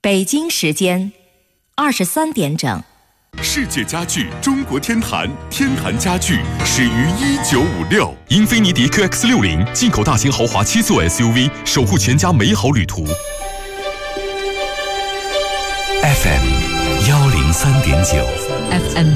北京时间23点整。 世界家具中国天坛，天坛家具始于1956。英菲尼迪 QX60 进口大型豪华7座 SUV， 守护全家美好旅途。FM 103.9 FM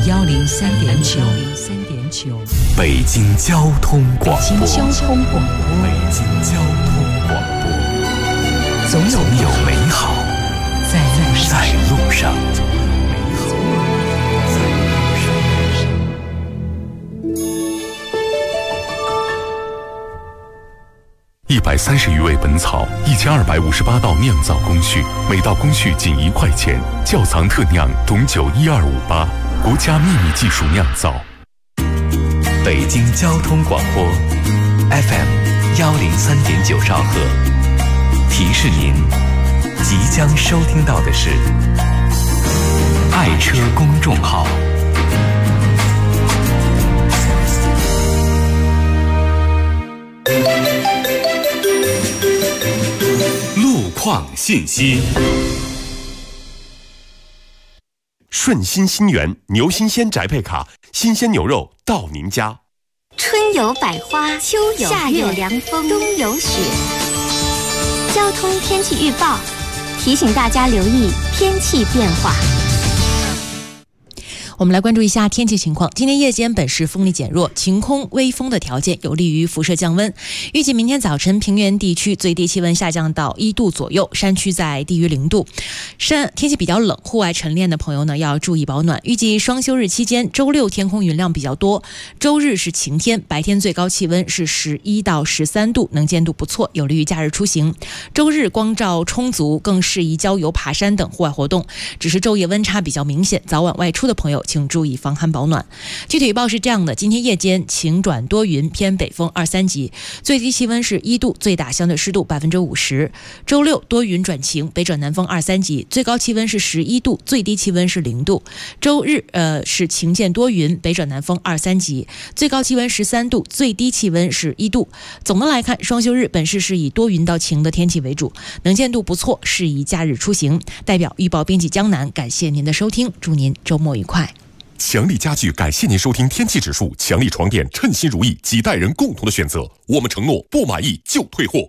103.9 北京交通广播。 北京交通广播。 北京交通广播。总有美好在路上。130余味本草，1258道酿造工序，每道工序仅1块钱。窖藏特酿董酒12588，国家秘密技术酿造。北京交通广播 FM 103.9兆赫，提示您即将收听到的是爱车公众号。路况信息。顺心新源牛新鲜宅配卡，新鲜牛肉到您家。 春有百花，秋有夏有凉风，冬有雪。交通天气预报提醒大家留意天气变化。 我们来关注一下天气情况。今天夜间本市风力减弱，晴空微风的条件有利于辐射降温。预计明天早晨平原地区最低气温下降到1度左右，山区在低于0度。天气比较冷，户外晨练的朋友呢要注意保暖。预计双休日期间，周六天空云量比较多，周日是晴天，白天最高气温是11到13度，能见度不错，有利于假日出行。周日光照充足，更适宜郊游、爬山等户外活动。只是昼夜温差比较明显，早晚外出的朋友请注意防寒保暖。具体预报是这样的：今天夜间晴转多云，偏北风2、3级，最低气温是1度，最大相对湿度50%。周六多云转晴，北转南风2、3级，最高气温是11度，最低气温是0度。周日是晴间多云，北转南风2、3级，最高气温13度，最低气温是1度。总的来看，双休日本市是以多云到晴的天气为主，能见度不错，适宜假日出行。代表预报编辑江南，感谢您的收听，祝您周末愉快。 强力家具感谢您收听天气指数，强力床垫称心如意，几代人共同的选择。我们承诺不满意就退货。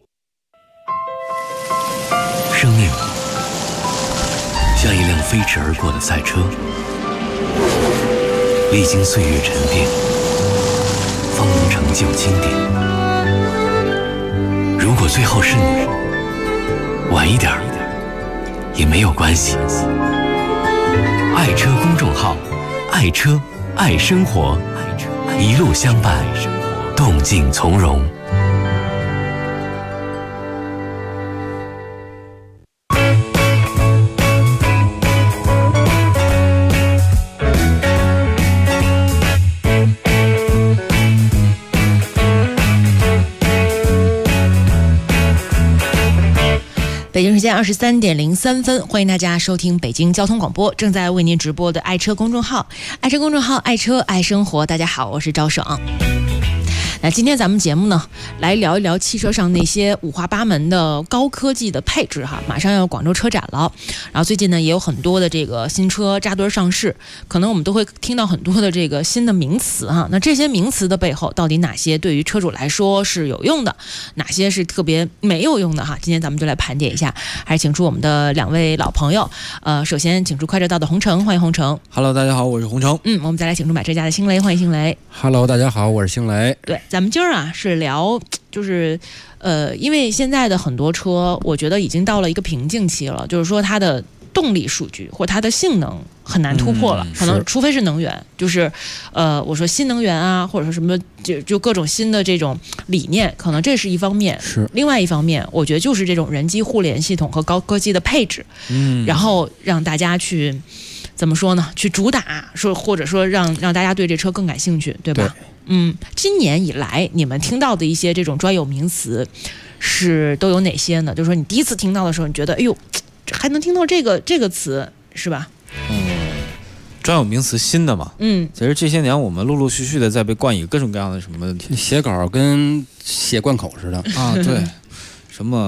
生命像一辆飞驰而过的赛车，历经岁月沉淀，方能成就经典。如果最后是你，晚一点也没有关系。爱车公众号，爱车爱生活，一路相伴，动静从容。 北京时间23:03，欢迎大家收听北京交通广播，正在为您直播的爱车公众号，爱车公众号，爱车爱生活。大家好，我是赵爽。那今天咱们节目呢，来聊一聊汽车上那些五花八门的高科技的配置哈。马上要广州车展了，然后最近呢也有很多的这个新车扎堆上市，可能我们都会听到很多的这个新的名词哈。那这些名词的背后，到底哪些对于车主来说是有用的，哪些是特别没有用的哈？今天咱们就来盘点一下，还是请出我们的两位老朋友。首先请出快车道的洪城，欢迎洪城。 Hello， 大家好，我是洪城。 我们再来请出买车家的星雷，欢迎星雷。 Hello， 大家好，我是星雷。 对，咱们今儿啊是聊，就是因为现在的很多车，我觉得已经到了一个瓶颈期了，就是说它的动力数据或它的性能很难突破了，可能除非是能源，就是我说新能源啊，或者说什么就各种新的这种理念，可能这是一方面。 是另外一方面，我觉得就是这种人机互联系统和高科技的配置，然后让大家去怎么说呢？去主打说，或者说让大家对这车更感兴趣，对吧？对。今年以来你们听到的一些这种专有名词是都有哪些呢？就是说你第一次听到的时候，你觉得哎呦，还能听到这个词是吧？ 专有名词新的嘛。其实这些年我们陆陆续续的在被冠以各种各样的什么写稿跟写贯口似的啊，对，什么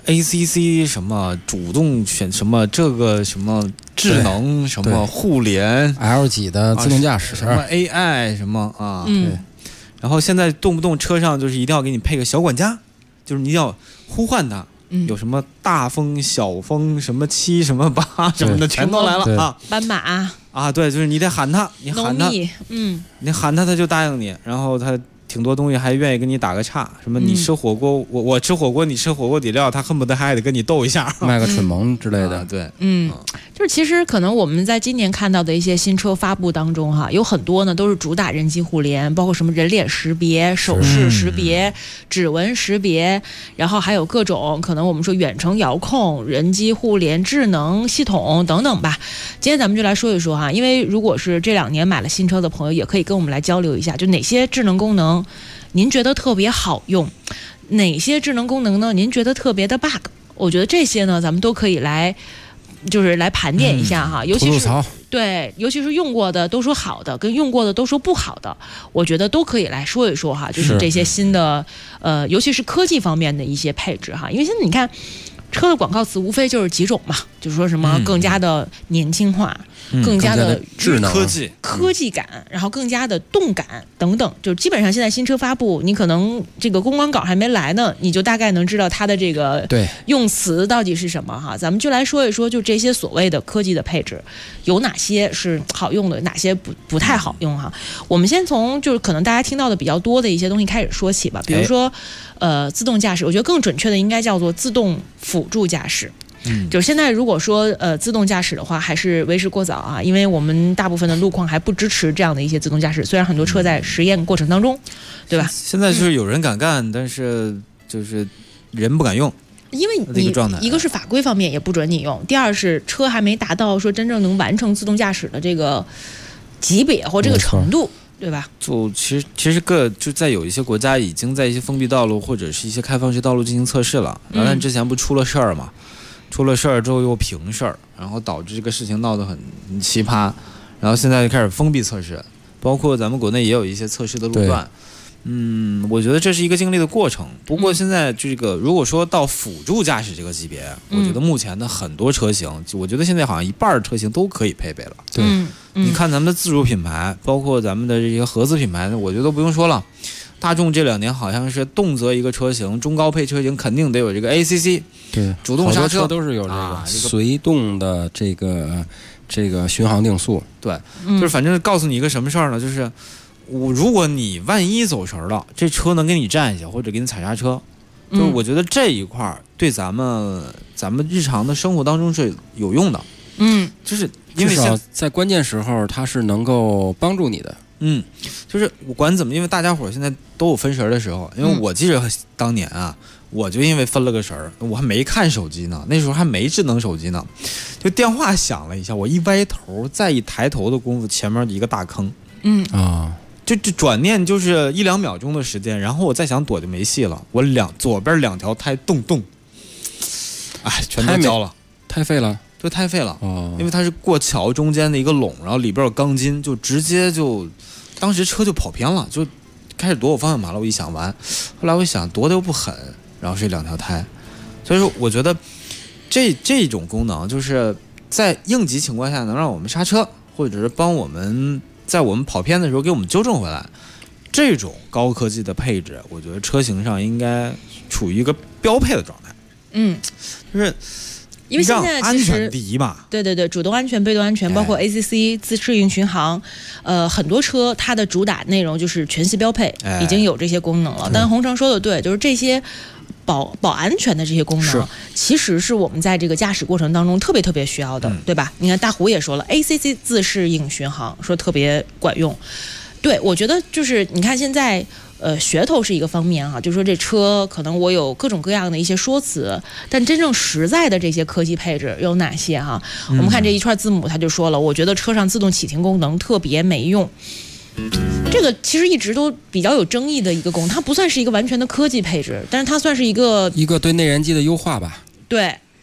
ACC 什么主动选什么这个什么智能什么互联 L 几的自动驾驶什么 AI 什么啊，对。然后现在动不动车上就是一定要给你配个小管家，就是你要呼唤它。有什么大风、小风、什么7、什么8什么的，全都来了啊！ 斑马啊，对，就是你得喊他，你喊他，你喊他，他就答应你，然后他挺多东西还愿意跟你打个岔，什么你吃火锅，我吃火锅，你吃火锅底料，他恨不得还得跟你斗一下， 卖个蠢萌之类的， 对， 就是其实可能我们在今年看到的一些新车发布当中哈，有很多呢都是主打人机互联，包括什么人脸识别、手势识别、指纹识别，然后还有各种可能我们说远程遥控、人机互联、智能系统等等吧。今天咱们就来说一说哈，因为如果是这2年买了新车的朋友，也可以跟我们来交流一下，就哪些智能功能您觉得特别好用，哪些智能功能呢您觉得特别的 bug， 我觉得这些呢咱们都可以来盘点一下哈，尤其是对，尤其是用过的都说好的，跟用过的都说不好的，我觉得都可以来说一说哈，就是这些新的尤其是科技方面的一些配置哈，因为现在你看车的广告词无非就是几种嘛，就是说什么更加的年轻化，更加的智能科技感，然后更加的动感等等，就基本上现在新车发布，你可能这个公关稿还没来呢，你就大概能知道它的这个用词到底是什么哈。咱们就来说一说，就这些所谓的科技的配置有哪些是好用的，哪些不太好用哈。我们先从就是可能大家听到的比较多的一些东西开始说起吧，比如说自动驾驶，我觉得更准确的应该叫做自动辅助驾驶。就是现在如果说自动驾驶的话，还是为时过早啊，因为我们大部分的路况还不支持这样的一些自动驾驶，虽然很多车在实验过程当中，对吧？ 现在就是有人敢干，但是就是人不敢用。 因为你一个是法规方面也不准你用，第二是车还没达到说真正能完成自动驾驶的这个级别或这个程度，对吧？ 就其实就在有一些国家已经在一些封闭道路或者是一些开放式道路进行测试了，但之前不出了事儿嘛？出了事儿之后又平事儿，然后导致这个事情闹得很奇葩，然后现在就开始封闭测试，包括咱们国内也有一些测试的路段。我觉得这是一个经历的过程。不过现在这个如果说到辅助驾驶这个级别，我觉得目前的很多车型，我觉得现在好像一半车型都可以配备了。 对， 你看咱们的自主品牌，包括咱们的这些合资品牌，我觉得都不用说了。大众这2年好像是动辄一个车型，中高配车型肯定得有这个 ACC， 对， 主动刹车都是有这个随动的这个巡航定速。 对，就是反正告诉你一个什么事儿呢，就是如果你万一走神了，这车能给你站一下或者给你踩刹车，就是我觉得这一块对咱们日常的生活当中是有用的。就是因为至少在关键时候它是能够帮助你的。 就是我管怎么，因为大家伙现在都有分神的时候，因为我记着当年啊，我就因为分了个神儿，我还没看手机呢，那时候还没智能手机呢，就电话响了一下，我一歪头，再一抬头的功夫，前面一个大坑，就转念就是1-2秒钟的时间，然后我再想躲就没戏了，我左边2条胎动，全都焦了， 太废了。 就太废了，因为它是过桥中间的一个垄，然后里边有钢筋，就直接当时车就跑偏了，就开始躲我方向盘了。我一想完，后来我一想躲得又不狠，然后是2条胎，所以说我觉得这种功能就是在应急情况下能让我们刹车，或者是帮我们在我们跑偏的时候给我们纠正回来，这种高科技的配置，我觉得车型上应该处于一个标配的状态。就是因为现在其实安全第一嘛， 对，主动安全、被动安全，包括 ACC 自适应巡航，很多车它的主打内容就是全系标配，已经有这些功能了。但洪成说的对，就是这些保安全的这些功能，其实是我们在这个驾驶过程当中特别需要的，对吧？你看大胡也说了 ，ACC 自适应巡航说特别管用。对，我觉得就是你看现在。噱头是一个方面哈，就是说这车可能我有各种各样的一些说辞，但真正实在的这些科技配置有哪些哈？我们看这一串字母，他就说了，我觉得车上自动启停功能特别没用。这个其实一直都比较有争议的一个功能，它不算是一个完全的科技配置，但是它算是一个对内燃机的优化吧。 对。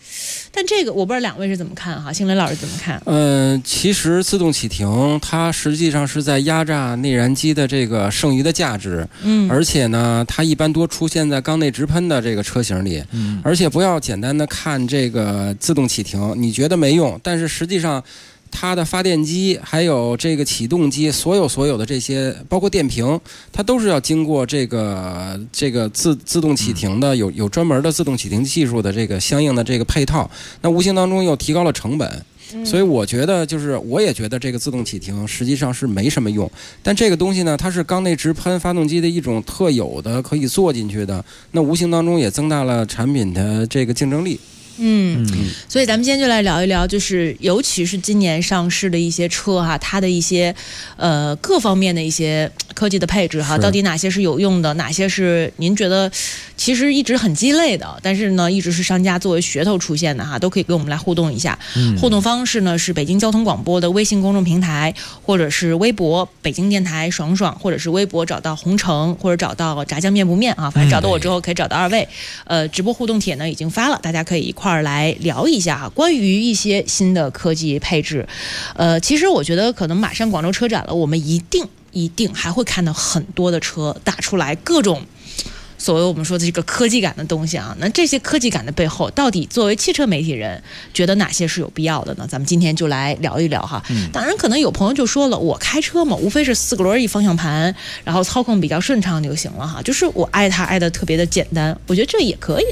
但这个我不知道两位是怎么看哈，星雷老师怎么看？ 其实自动启停它实际上是在压榨内燃机的这个剩余的价值，而且呢，它一般多出现在缸内直喷的这个车型里，而且不要简单的看这个自动启停，你觉得没用，但是实际上它的发电机还有这个启动机，所有的这些，包括电瓶，它都是要经过这个自动启停的，有专门的自动启停技术的这个相应的这个配套，那无形当中又提高了成本。所以我觉得我也觉得这个自动启停实际上是没什么用，但这个东西呢，它是缸内直喷发动机的一种特有的可以做进去的，那无形当中也增大了产品的这个竞争力。 所以咱们今天就来聊一聊，就是尤其是今年上市的一些车哈，它的一些各方面的一些科技的配置哈，到底哪些是有用的，哪些是您觉得其实一直很鸡肋的，但是呢一直是商家作为噱头出现的哈，都可以跟我们来互动一下。互动方式呢是北京交通广播的微信公众平台，或者是微博北京电台爽爽，或者是微博找到红城，或者找到炸酱面不面啊，反正找到我之后可以找到二位。直播互动帖呢已经发了，大家可以一块儿来聊一下哈，关于一些新的科技配置。其实我觉得可能马上广州车展了，我们一定还会看到很多的车打出来各种所谓我们说的这个科技感的东西啊。那这些科技感的背后，到底作为汽车媒体人觉得哪些是有必要的呢？咱们今天就来聊一聊哈。当然可能有朋友就说了，我开车嘛，无非是4个轮一方向盘，然后操控比较顺畅就行了哈，就是我爱它爱的特别的简单，我觉得这也可以。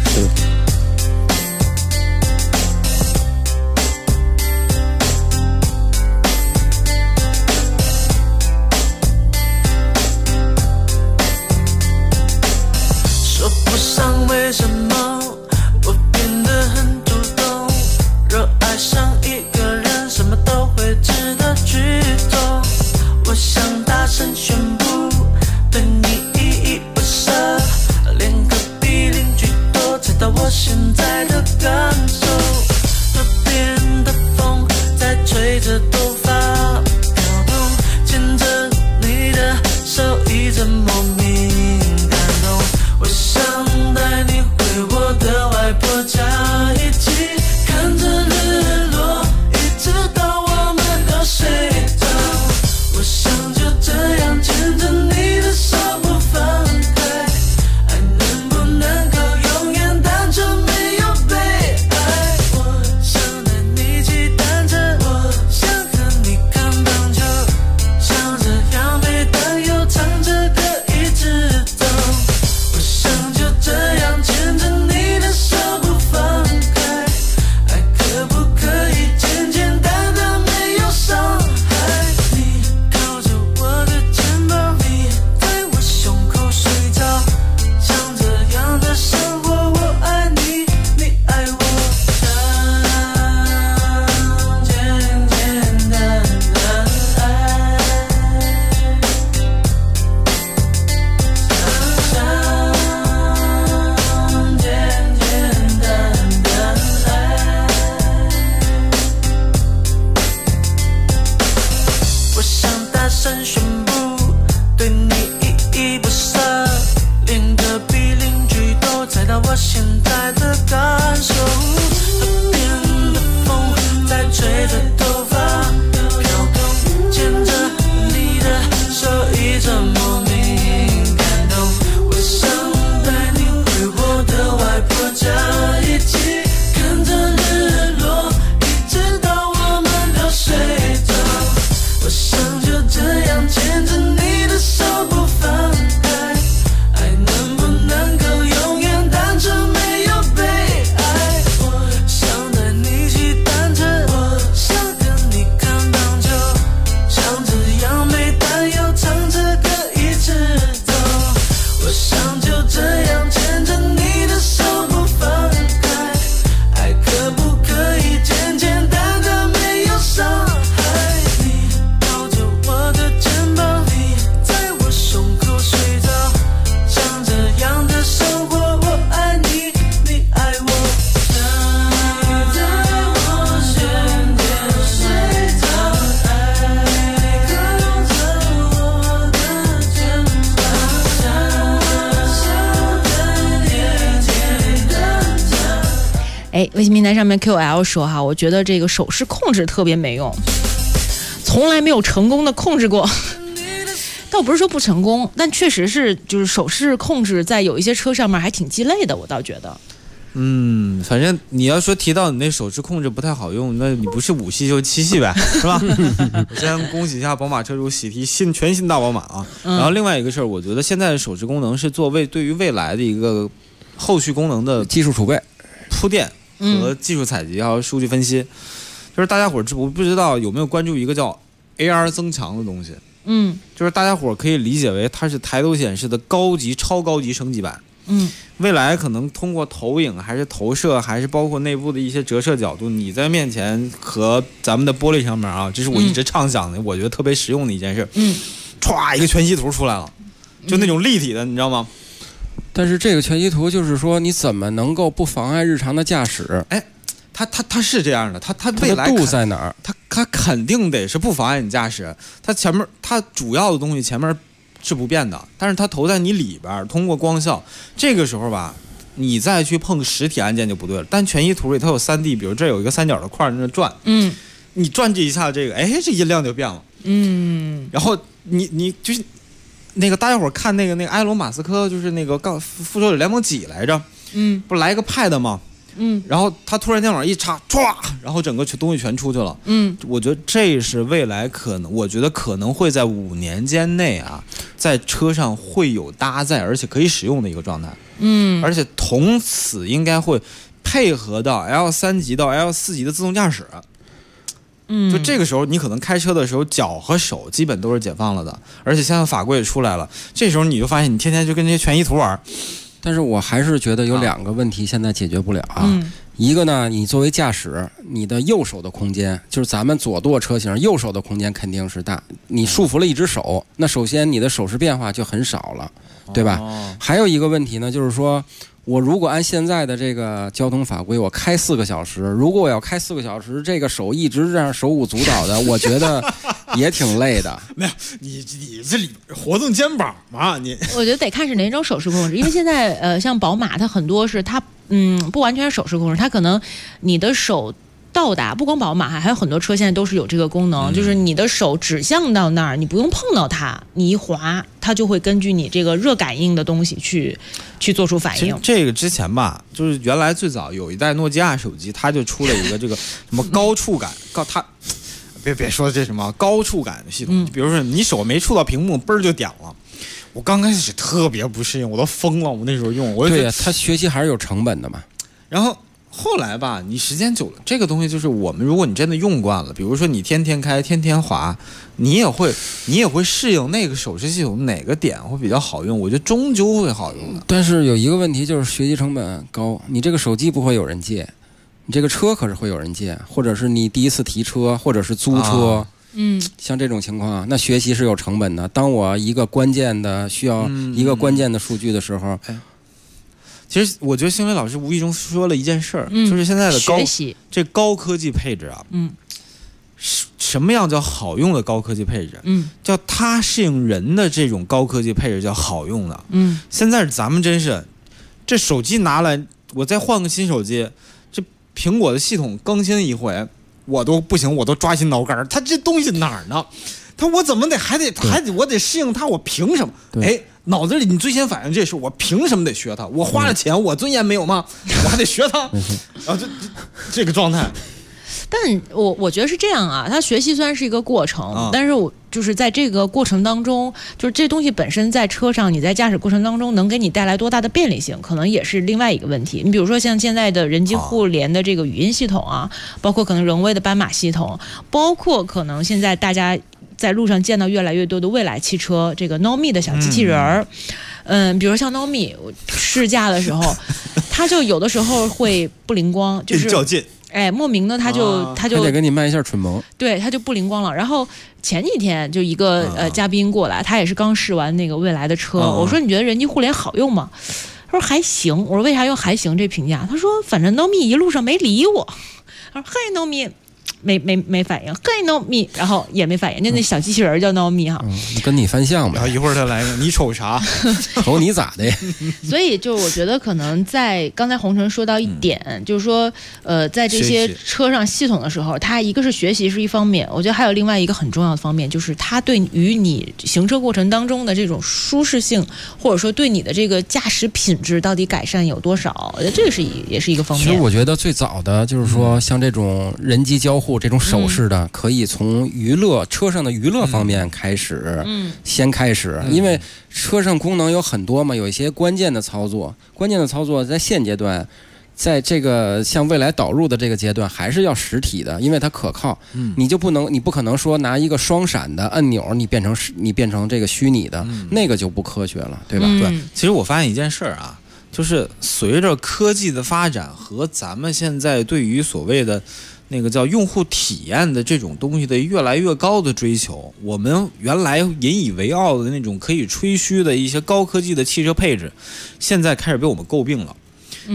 为什么我变得很主动？若爱上一个人，什么都会值得去做。我想大声宣布，对你依依不舍，连隔壁邻居都猜到我现在的感受。河边的风在吹着头发飘动，牵着你的手，一阵莫名感动。我想带你回我的外婆家，一起看着日落，一直到我们都睡着。我想就这样牵着你的手不放开，爱能不能够永远单纯没有被爱。我想带你骑单车，我想和你看棒球，像这样每当又唱着歌一直走。我想就这样牵着你的手不放开，爱可不可以简简单单没有伤害？你靠着我的肩膀，你在我胸口睡着，像这样的生活，我爱你，你爱我，像简简单单爱，我想大声宣布，对你依依不舍，连隔壁邻居都猜到我现在的感受。河边的风在吹着头发飘动，牵着你的手，一阵莫名感动。我想带你回我的外婆家，一起看着日落，一直到我们都睡着。我想就这样牵着你的手不放开，爱能不能够永远单纯没微信平台上面 QL 说哈，我觉得这个手势控制特别没用，从来没有成功的控制过。倒不是说不成功，但确实是就是手势控制在有一些车上面还挺鸡肋的，我倒觉得。 反正你要说提到你那手势控制不太好用，那你不是5系就是7系呗，是吧？我先恭喜一下宝马车主喜提全新大宝马啊。然后另外一个事儿，我觉得现在的手势功能是对于未来的一个后续功能的技术储备、 铺垫和技术采集还有数据分析。就是大家伙我不知道有没有关注一个叫 AR 增强的东西。就是大家伙可以理解为它是抬头显示的超高级升级版。未来可能通过投影还是投射还是包括内部的一些折射角度，你在面前和咱们的玻璃上面啊，这是我一直畅想的，我觉得特别实用的一件事。歘，一个全息图出来了，就那种立体的，你知道吗？ 但是这个全息图就是说，你怎么能够不妨碍日常的驾驶？ 它是这样的，它未来的度在哪儿？ 它肯定得是不妨碍你驾驶，它前面它主要的东西前面是不变的，但是它投在你里边，通过光效，这个时候吧，你再去碰实体按键就不对了。但全息图里它有3D， 比如这有一个三角的块在那转，你转这一下，这个这音量就变了，然后你就是那个大家伙看那个埃隆马斯克就是那个复仇者联盟几来着，不来个 pad 吗？然后他突然间往上一插，唰，然后整个东西全出去了。我觉得这是未来我觉得可能会在5年间内啊，在车上会有搭载而且可以使用的一个状态。而且同此应该会配合到 L3级到 L4级的自动驾驶。就这个时候你可能开车的时候脚和手基本都是解放了的，而且现在法规也出来了，这时候你就发现你天天就跟这些全息图玩。 但是我还是觉得有2个问题现在解决不了啊。一个呢，你作为驾驶，你的右手的空间，就是咱们左舵车型右手的空间肯定是大，你束缚了一只手，那首先你的手势变化就很少了，对吧？还有一个问题呢，就是说我如果按现在的这个交通法规，我开4个小时，如果我要开4个小时，这个手一直这样手舞足蹈的，我觉得也挺累的。 没有，你这里活动肩膀嘛？ 我觉得得看是哪种手势控制，因为现在像宝马，它很多是它不完全是手势控制，它可能你的手到达，不光宝马还有很多车现在都是有这个功能，就是你的手指向到那儿，你不用碰到它，你一滑，它就会根据你这个热感应的东西去做出反应。 这个之前吧，就是原来最早有一代诺基亚手机，它就出了一个这个什么高触感，它别说这什么高触感的系统，比如说你手没触到屏幕，嘣就点了。我刚开始特别不适应，我都疯了。我那时候用，我就对呀，它学习还是有成本的嘛。 然后后来吧，你时间久了，这个东西就是如果你真的用惯了，比如说你天天开、天天滑，你也会适应那个手势系统哪个点会比较好用。我觉得终究会好用的。 但是有一个问题就是学习成本高，你这个手机不会有人借，你这个车可是会有人借，或者是你第一次提车，或者是租车。像这种情况，那学习是有成本的。当我一个关键的需要一个关键的数据的时候， 其实我觉得星伟老师无意中说了一件事儿，就是现在的高科技配置啊，什么样叫好用的高科技配置？叫它适应人的这种高科技配置叫好用的。现在咱们真是，这手机拿来，我再换个新手机，这苹果的系统更新一回。我都不行，我都抓心挠肝。他这东西哪儿呢？我怎么还得我得适应他？我凭什么？脑子里你最先反应这事，我凭什么得学他？我花了钱，我尊严没有吗？我还得学他？然后这个状态。 但我觉得是这样啊，它学习虽然是一个过程，但是我就是在这个过程当中，就是这东西本身在车上，你在驾驶过程当中能给你带来多大的便利性，可能也是另外一个问题。你比如说像现在的人机互联的这个语音系统啊，包括可能荣威的斑马系统，包括可能现在大家在路上见到越来越多的未来汽车这个 Nomi 的小机器人儿。比如像 Nomi 试驾的时候，它就有的时候会不灵光，就是较劲。 莫名的他就得给你卖一下蠢萌， 对，他就不灵光了。然后前几天就一个嘉宾过来，他也是刚试完那个蔚来的车，我说你觉得人机互联好用吗？他说还行。我说为啥用还行这评价？他说反正 Nomi 一路上没理我。他说嘿 Nomi， 没反应，嘿 no me， 然后也没反应，那小机器人叫 no me 哈， 跟你翻相呗。 然后一会儿他来个你瞅啥？ 瞅你咋的？ 所以就我觉得可能在刚才洪晨说到一点，就是说在这些车上系统的时候，它一个是学习是一方面，我觉得还有另外一个很重要的方面，就是它对于你行车过程当中的这种舒适性，或者说对你的这个驾驶品质到底改善有多少，我觉得这个也是一个方面。 其实我觉得最早的就是说，像这种人机交互这种手势的，可以从车上的娱乐方面开始，先开始，因为车上功能有很多嘛，有一些关键的操作在现阶段，在这个像未来导入的这个阶段，还是要实体的，因为它可靠。你不可能说拿一个双闪的按钮，你变成这个虚拟的，那个就不科学了，对吧？ 对，其实我发现一件事儿啊，就是随着科技的发展和咱们现在对于所谓的那个叫用户体验的这种东西的越来越高的追求，我们原来引以为傲的那种可以吹嘘的一些高科技的汽车配置，现在开始被我们诟病了。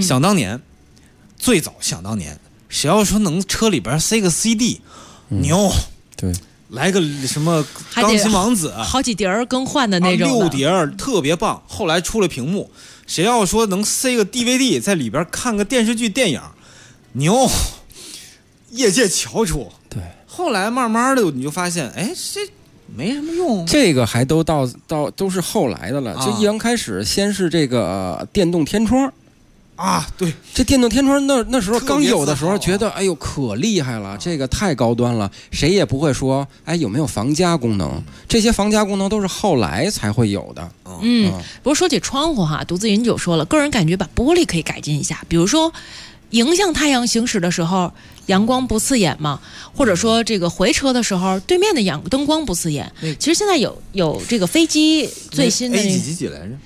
最早想当年，谁要说能车里边塞个 CD，牛， 对， 来个什么钢琴王子， 好几碟更换的那种 6碟特别棒。后来出了屏幕，谁要说能塞个 DVD 在里边看个电视剧电影，牛。业界翘楚， 对。 后来慢慢的你就发现，哎，这没什么用。 这个还都都是后来的了。就一刚开始，先是这个电动天窗啊，对， 这电动天窗那时候刚有的时候，觉得哎呦可厉害了，这个太高端了，谁也不会说哎有没有防夹功能，这些防夹功能都是后来才会有的。 不过说起窗户哈，独自饮酒说了，个人感觉把玻璃可以改进一下，比如说迎向太阳行驶的时候，阳光不刺眼嘛，或者说这个回车的时候，对面的灯光不刺眼。其实现在有这个飞机最新的 A 几来着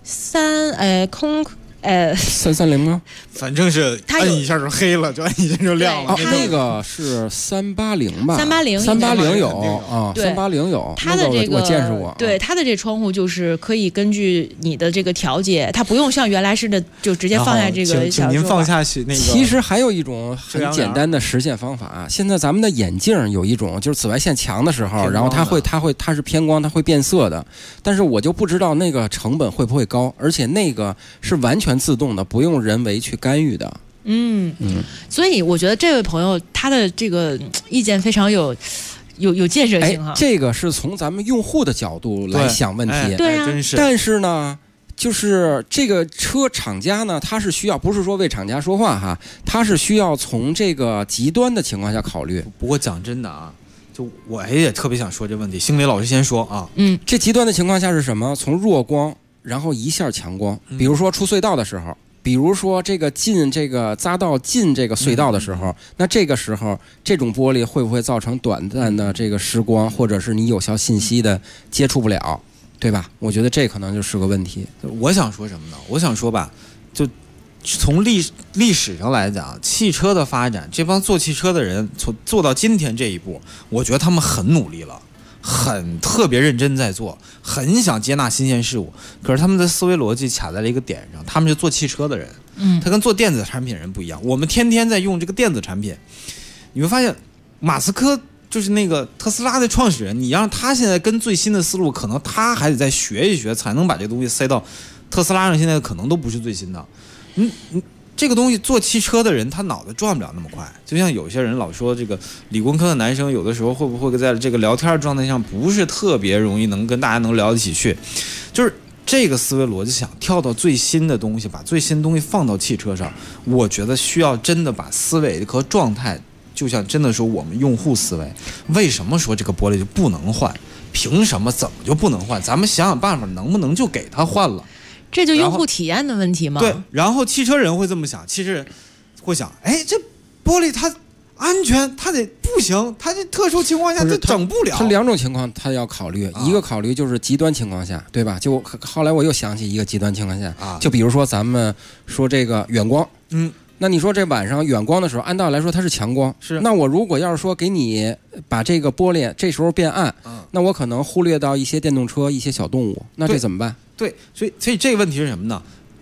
？330吗？ 反正是按一下就黑了，就按一下就亮了。 那个是380吧 ？380 有啊，380有。 它的这个我见识过。 对，它的这窗户就是可以根据你的这个调节，它不用像原来似的就直接放下这个小。 请您放下那个。 其实还有一种很简单的实现方法，现在咱们的眼镜有一种就是紫外线强的时候，然后它是偏光，它会变色的。但是我就不知道那个成本会不会高，而且那个是完全自动的，不用人为去干预的。 所以我觉得这位朋友他的这个意见非常有建设性哈。 这个是从咱们用户的角度来想问题， 对啊。 但是呢，就是这个车厂家呢，他是需要，不是说为厂家说话哈，他是需要从这个极端的情况下考虑。 不过讲真的啊，就我也特别想说这问题，星雷老师先说啊。 这极端的情况下是什么？从弱光然后一下强光，比如说出隧道的时候，比如说这个进这个匝道进这个隧道的时候，那这个时候这种玻璃会不会造成短暂的这个失光，或者是你有效信息的接触不了，对吧？我觉得这可能就是个问题。 我想说什么呢？我想说吧，就从历史上来讲，汽车的发展，这帮做汽车的人做到今天这一步，我觉得他们很努力了。很特别认真在做，很想接纳新鲜事物，可是他们的思维逻辑卡在了一个点上，他们是做汽车的人，他跟做电子产品人不一样。我们天天在用这个电子产品，你会发现马斯克就是那个特斯拉的创始人，你让他现在跟最新的思路，可能他还得再学一学，才能把这个东西塞到特斯拉上，现在可能都不是最新的。这个东西做汽车的人他脑子转不了那么快，就像有些人老说这个理工科的男生有的时候会不会在这个聊天状态上不是特别容易能跟大家能聊得起去，就是这个思维逻辑想跳到最新的东西，把最新的东西放到汽车上，我觉得需要真的把思维和状态，就像真的说我们用户思维，为什么说这个玻璃就不能换，凭什么怎么就不能换，咱们想想办法能不能就给他换了， 这就用户体验的问题吗？ 对，然后汽车人会这么想，汽车人会想，哎，这玻璃它安全，它得不行，它这特殊情况下它整不了。 它两种情况它要考虑，一个考虑就是极端情况下，对吧？就后来我又想起一个极端情况下，就比如说咱们说这个远光，那你说这晚上远光的时候，按道理来说它是强光， 是。 那我如果要是说给你把这个玻璃这时候变暗，那我可能忽略到一些电动车、一些小动物，那这怎么办？ 对，所以这个问题是什么呢？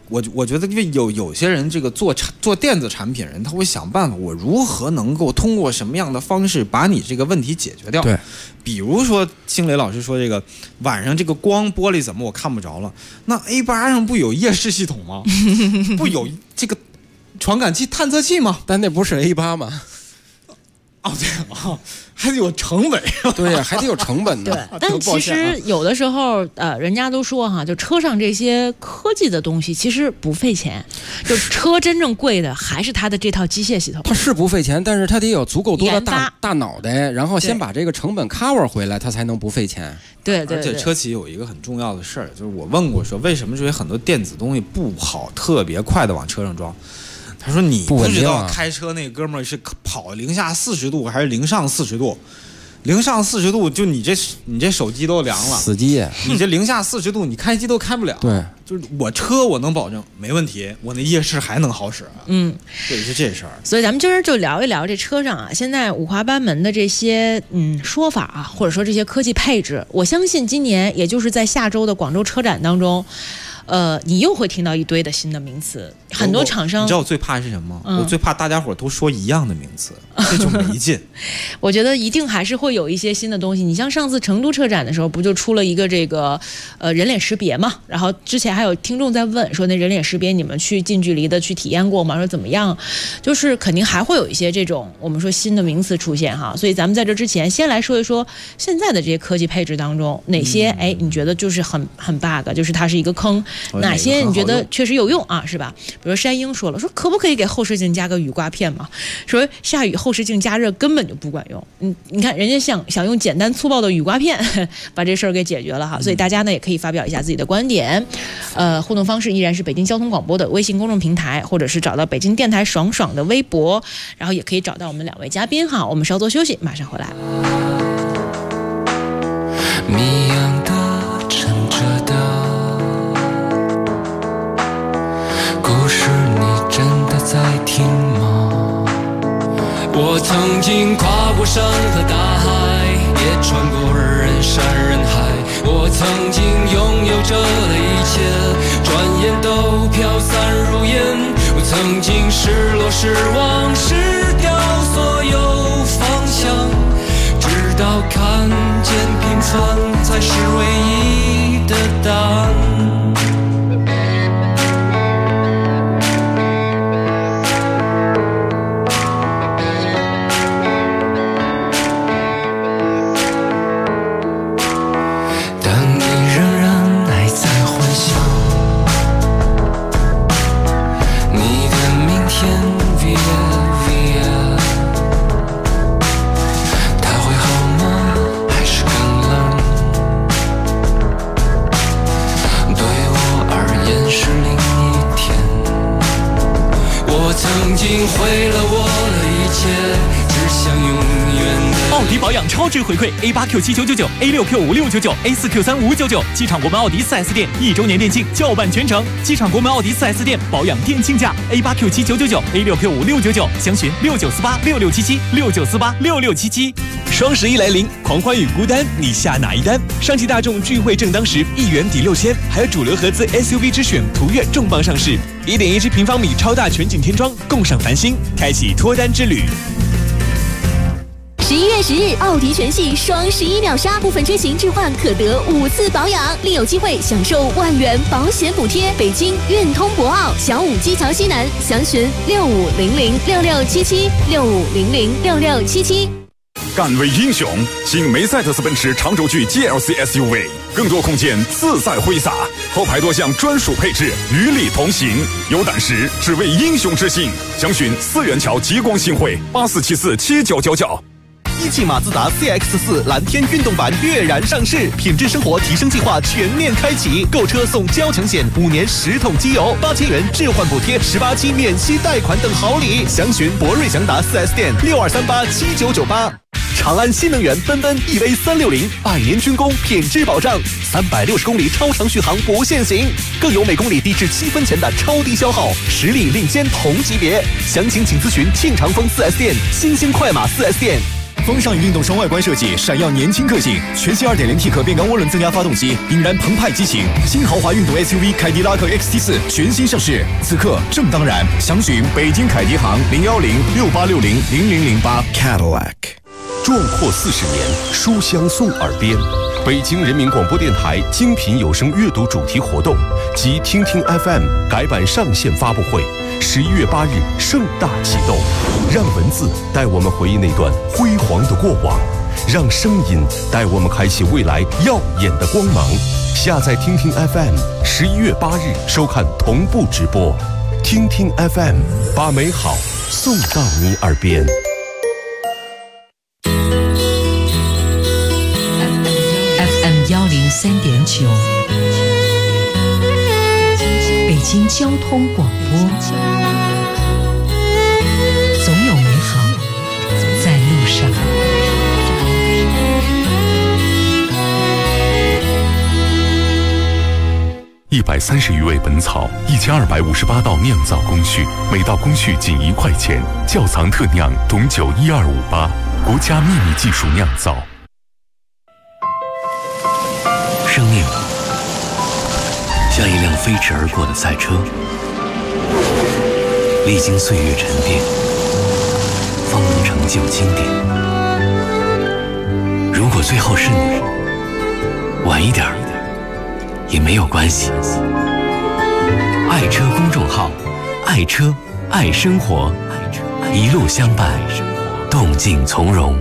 我觉得，因为有些人这个做电子产品人，他会想办法，我如何能够通过什么样的方式把你这个问题解决掉？ 对， 比如说星磊老师说这个晚上这个光玻璃怎么我看不着了？那 A8 上不有夜视系统吗？不有这个传感器探测器吗？ 但那不是 A8 吗？ 哦，对啊，还得有成本。 对呀，还得有成本呢。 对，但其实有的时候，人家都说哈，就车上这些科技的东西其实不费钱，就车真正贵的还是它的这套机械系统。 它是不费钱，但是它得有足够多的大脑袋，然后先把这个成本 cover 回来，它才能不费钱。 对， 而且车企有一个很重要的事儿，就是我问过说，为什么这些很多电子东西不好特别快的往车上装？他说：“你不知道开车那哥们儿是跑零下40度还是零上40度？零上40度就你这手机都凉了， 死机！ 你这零下40度你开机都开不了。 对， 就是我车我能保证没问题，我那夜视还能好使。就是这事儿。 所以咱们今儿就聊一聊这车上啊，现在五花八门的这些说法啊，或者说这些科技配置。我相信今年也就是在下周的广州车展当中。”你又会听到一堆的新的名词，很多厂商。 你知道我最怕是什么？我最怕大家伙都说一样的名词，这就没劲。 我觉得一定还是会有一些新的东西。你像上次成都车展的时候，不就出了一个这个人脸识别嘛？然后之前还有听众在问说，那人脸识别你们去近距离的去体验过吗？说怎么样？就是肯定还会有一些这种我们说新的名词出现哈。所以咱们在这之前，先来说一说现在的这些科技配置当中，哪些你觉得就是很 bug， 就是它是一个坑。哪些你觉得确实有用啊？是吧？比如山鹰说了，说可不可以给后视镜加个雨刮片嘛？说下雨后视镜加热根本就不管用。你看人家想用简单粗暴的雨刮片把这事儿给解决了哈。所以大家呢也可以发表一下自己的观点。互动方式依然是北京交通广播的微信公众平台，或者是找到北京电台爽爽的微博，然后也可以找到我们2位嘉宾哈。我们稍作休息，马上回来。 谜样的沉着的故事，你真的在听吗？我曾经跨过山和大海，也穿过人山人海。我曾经拥有着的一切，转眼都飘散如烟。我曾经失落失望失掉所有方向，直到看见平凡才是唯一的答案。毁了我的一切，只想永远的。 奥迪保养超值回馈 A8Q7999 A6Q5699 A4Q3599，机场国门奥迪4S店1周年店庆，叫办全程。机场国门奥迪4S店保养店庆价 A8Q7999 A6Q5699，详询69486677 69486677。双11来临，狂欢与孤单，你下哪一单？上汽大众聚会正当时，1元抵6000，还有主流合资 SUV 之选途岳重磅上市，1.17平方米超大全景天窗，共赏繁星，开启脱单之旅。 11月10日，奥迪全系双11秒杀，部分车型置换可得5次保养，另有机会享受万元保险补贴。北京运通博奥小5基桥西南，详询65006677 65006677。 敢为英雄，新梅赛德斯奔驰长轴距 GLC SUV， 更多空间自在挥洒，后排多项专属配置与你同行。有胆识，只为英雄之心。详询4元桥极光新会84747999。 一汽马自达 CX-4 蓝天运动版跃然上市，品质生活提升计划全面开启，购车送交强险，5年10桶机油，8000元置换补贴，18期免息贷款等好礼。详询博瑞祥达 4S 店62387998。长安新能源奔奔 EV360，100年军工品质保障，360公里超长续航不限行，更有每公里低至7分钱的超低消耗，实力领先同级别。详情请咨询庆长丰 4S 店、新兴快马 4S 店。 风尚与运动双外观设计，闪耀年轻个性。全新 2.0T 可变缸涡轮增压发动机，引燃澎湃激情。新豪华运动 SUV 凯迪拉克 XT4 全新上市，此刻正当然。详询北京凯迪行01068600008 Cadillac。壮阔40年，书香送耳边。北京人民广播电台精品有声阅读主题活动及听听 FM 改版上线发布会，11月8日盛大启动。让文字带我们回忆那段辉煌的过往，让声音带我们开启未来耀眼的光芒。下载听听 FM，11月8日收看同步直播。听听 FM， 把美好送到你耳边。 103.9，北京交通广播，总有美好在路上。 130余味本草，1258道酿造工序，每道工序仅1块钱。窖藏特酿董酒12588，国家秘密技术酿造。 生命像一辆飞驰而过的赛车，历经岁月沉淀，方能成就经典。如果最后是你，晚一点也没有关系。爱车公众号，爱车爱生活，一路相伴，动静从容。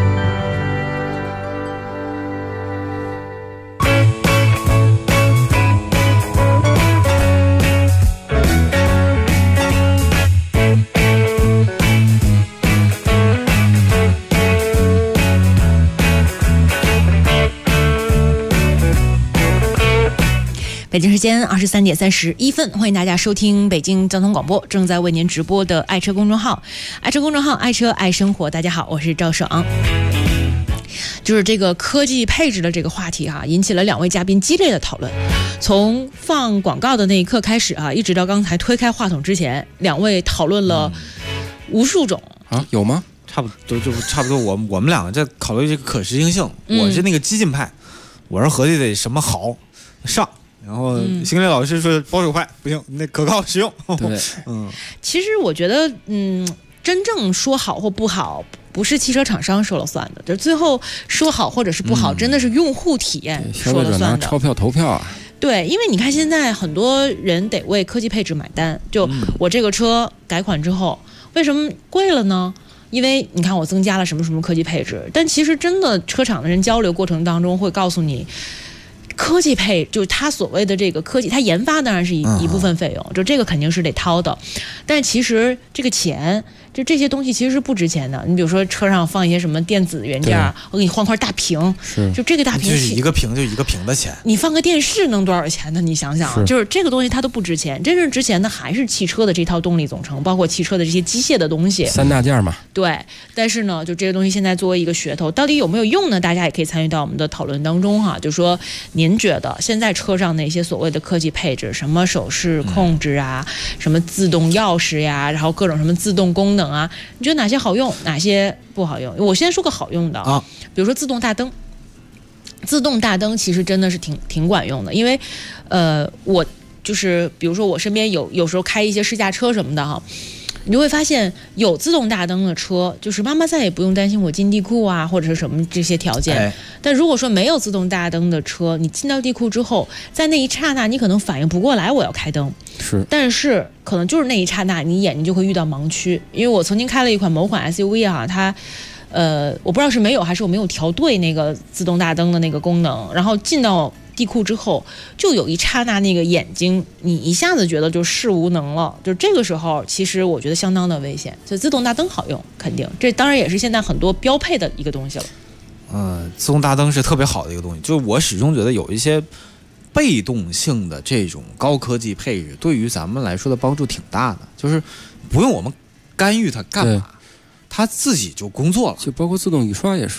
北京时间23点31分，欢迎大家收听北京交通广播正在为您直播的爱车公众号，爱车公众号，爱车爱生活。大家好，我是赵爽。就是这个科技配置的这个话题哈，引起了2位嘉宾激烈的讨论。从放广告的那一刻开始啊，一直到刚才推开话筒之前，2位讨论了无数种啊，有吗？ 差不多，我们两个在考虑这个可实行性。我是那个激进派，我是合计得什么好上。然后邢磊老师说保守派不行，那可靠实用。 对， 其实我觉得，真正说好或不好，不是汽车厂商说了算的，就是最后说好或者是不好，真的是用户体验说了算的。消费者拿钞票投票啊。 对，因为你看现在很多人得为科技配置买单，就我这个车改款之后，为什么贵了呢？因为你看我增加了什么什么科技配置，但其实真的车厂的人交流过程当中会告诉你。科技配就是它所谓的这个科技，它研发当然是一部分费用，就这个肯定是得掏的，但其实这个钱，就这些东西其实是不值钱的。你比如说车上放一些什么电子元件，我给你换块大屏，就这个大屏， 就是一个屏就一个屏的钱。 你放个电视能多少钱呢？你想想，就是这个东西它都不值钱，真正值钱的还是汽车的这套动力总成，包括汽车的这些机械的东西。 3大件嘛。 对，但是呢，就这些东西现在作为一个噱头，到底有没有用呢？大家也可以参与到我们的讨论当中哈。就说您觉得现在车上那些所谓的科技配置，什么手势控制啊，什么自动钥匙呀，然后各种什么自动功能啊，你觉得哪些好用，哪些不好用？我先说个好用的啊，比如说自动大灯。自动大灯其实真的是挺管用的，因为我就是比如说我身边有时候开一些试驾车什么的哈。你就会发现有自动大灯的车，就是妈妈再也不用担心我进地库啊或者是什么这些条件。但如果说没有自动大灯的车，你进到地库之后，在那一刹那你可能反应不过来我要开灯，但是可能就是那一刹那你眼睛就会遇到盲区。因为我曾经开了一款某款 SUV 啊，它我不知道是没有还是我没有调对那个自动大灯的那个功能，然后进到地库之后，就有一刹那那个眼睛你一下子觉得就视无能了，就这个时候其实我觉得相当的危险。所以自动大灯好用，肯定这当然也是现在很多标配的一个东西了。 自动大灯是特别好的一个东西，就是我始终觉得有一些被动性的这种高科技配置对于咱们来说的帮助挺大的，就是不用我们干预它干嘛，它自己就工作了。 就包括自动雨刷也是。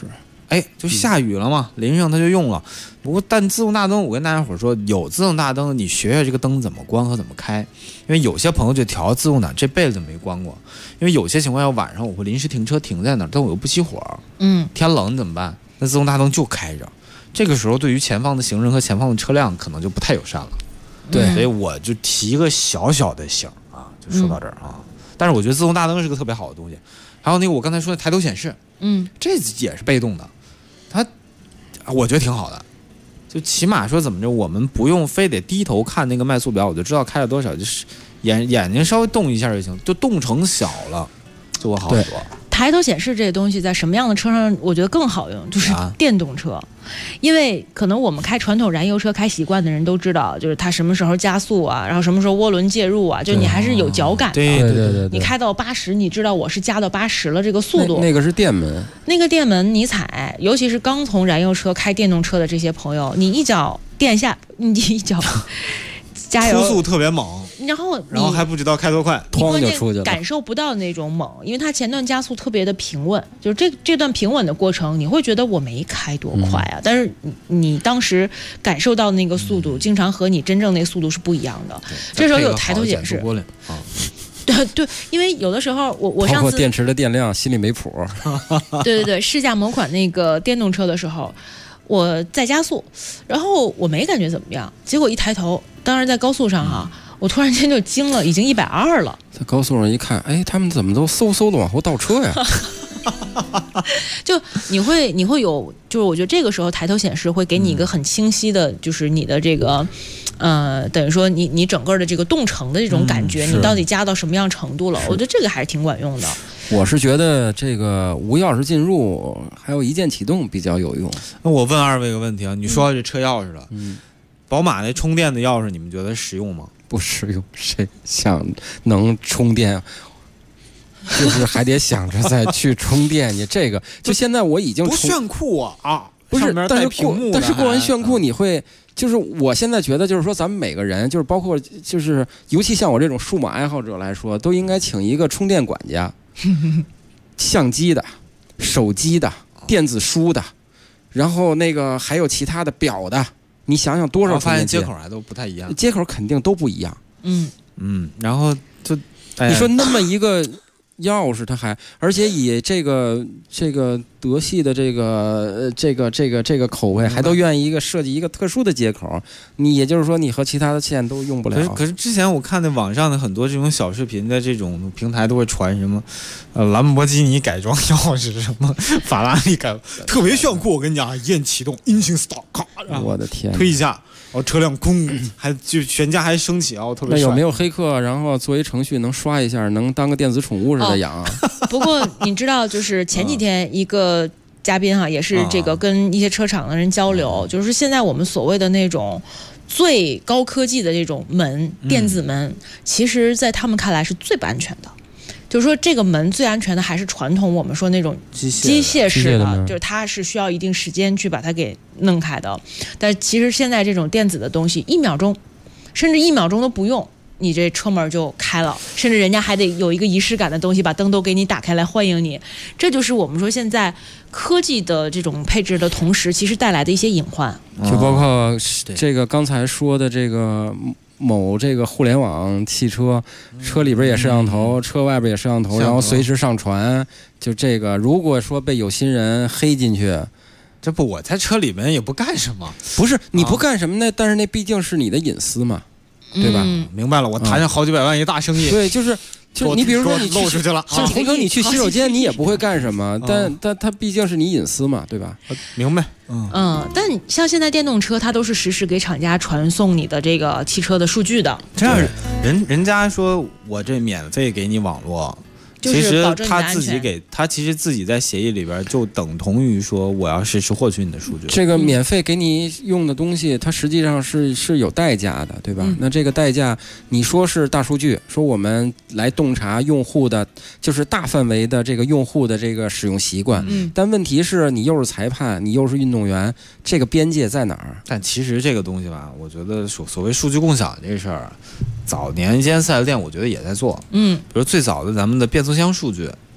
哎，就下雨了嘛，淋上它就用了。不过，但自动大灯，我跟大家伙说，有自动大灯，你学学这个灯怎么关和怎么开。因为有些朋友就调自动挡，这辈子没关过。因为有些情况下，晚上我会临时停车停在那儿，但我又不熄火，天冷怎么办？那自动大灯就开着。这个时候，对于前方的行人和前方的车辆，可能就不太友善了。 对， 所以我就提一个小小的醒啊，就说到这儿啊。但是我觉得自动大灯是个特别好的东西。还有那个我刚才说的抬头显示，这也是被动的。我觉得挺好的，就起码说怎么着，我们不用非得低头看那个迈速表，我就知道开了多少，就是眼睛稍微动一下就行，就动成小了，就会好很多。 抬头显示这些东西在什么样的车上，我觉得更好用，就是电动车。因为可能我们开传统燃油车开习惯的人都知道，就是它什么时候加速啊，然后什么时候涡轮介入啊，就你还是有脚感的。 对， 你开到80，你知道我是加到80了，这个速度。 那个是电门， 那个电门你踩，尤其是刚从燃油车开电动车的这些朋友，你一脚垫下，你一脚加油， 初速特别猛。 然后还不知道开多快， 哐就出去了， 感受不到那种猛，因为它前段加速特别的平稳，就是这段平稳的过程，你会觉得我没开多快啊，但是你当时感受到那个速度，经常和你真正那个速度是不一样的。这时候有抬头显示，对，因为有的时候我上次包括电池的电量心里没谱。 对，试驾某款那个电动车的时候，我在加速，然后我没感觉怎么样，结果一抬头，当然在高速上哈。我突然间就惊了，已经120了。 在高速上一看，哎，他们怎么都嗖的往后倒车呀？ 就你会有，就是我觉得这个时候抬头显示会给你一个很清晰的，就是你的这个，等于说你整个的这个动程的这种感觉，你到底加到什么样程度了？我觉得这个还是挺管用的。 我是觉得这个无钥匙进入还有一键启动比较有用。 那我问二位一个问题啊，你说到这车钥匙了，宝马那充电的钥匙，你们觉得实用吗？ 不实用，谁想能充电？就是还得想着再去充电。你这个，就现在我已经多炫酷啊！ 不是，但是过完炫酷，你会就是我现在觉得，就是说咱们每个人，就是包括就是尤其像我这种数码爱好者来说，都应该请一个充电管家，相机的、手机的、电子书的，然后那个还有其他的表的。你想想多少？ 发现接口还都不太一样， 接口肯定都不一样。 然后就， 你说那么一个钥匙，它还而且以这个德系的这个口味，还都愿意设计一个特殊的接口。你也就是说，你和其他的线都用不了。 可是之前我看那网上的很多这种小视频的这种平台都会传什么，兰博基尼改装钥匙，什么法拉利改，特别炫酷。我跟你讲，一键启动 ，Engine Start， 咔， 我的天， 推一下。车辆空，还就悬架还升起啊，特别帅。 那有没有黑客？然后作为程序能刷一下，能当个电子宠物似的养？ 不过你知道，就是前几天一个嘉宾哈，也是这个跟一些车厂的人交流，就是现在我们所谓的那种最高科技的这种门，电子门，其实在他们看来是最不安全的。就是说，这个门最安全的还是传统我们说那种机械式的，就是它是需要一定时间去把它给弄开的。但其实现在这种电子的东西，1秒钟，甚至1秒钟都不用，你这车门就开了，甚至人家还得有一个仪式感的东西，把灯都给你打开来欢迎你。这就是我们说现在科技的这种配置的同时，其实带来的一些隐患。 就包括这个刚才说的这个。某这个互联网汽车，车里边也摄像头，车外边也摄像头，然后随时上传。就这个，如果说被有心人黑进去， 这不我在车里面也不干什么。 不是你不干什么呢？但是那毕竟是你的隐私嘛，对吧？ 明白了，我谈上好几百万一大生意。 对，就是你比如说你漏出去了， 就是同你去洗手间，你也不会干什么，但它毕竟是你隐私嘛，对吧？ 明白。 但像现在电动车，它都是实时给厂家传送你的这个汽车的数据的。 这样人家说我这免费给你网络。其实他其实自己在协议里边就等同于说我要实时获取你的数据。 这个免费给你用的东西，它实际上是有代价的，对吧？那这个代价，你说是大数据，说我们来洞察用户的，就是大范围的这个用户的这个使用习惯。但问题是你又是裁判，你又是运动员，这个边界在哪儿？ 但其实这个东西吧，我觉得所谓数据共享这事儿，早年间4S店我觉得也在做。比如最早的咱们的变速箱数据，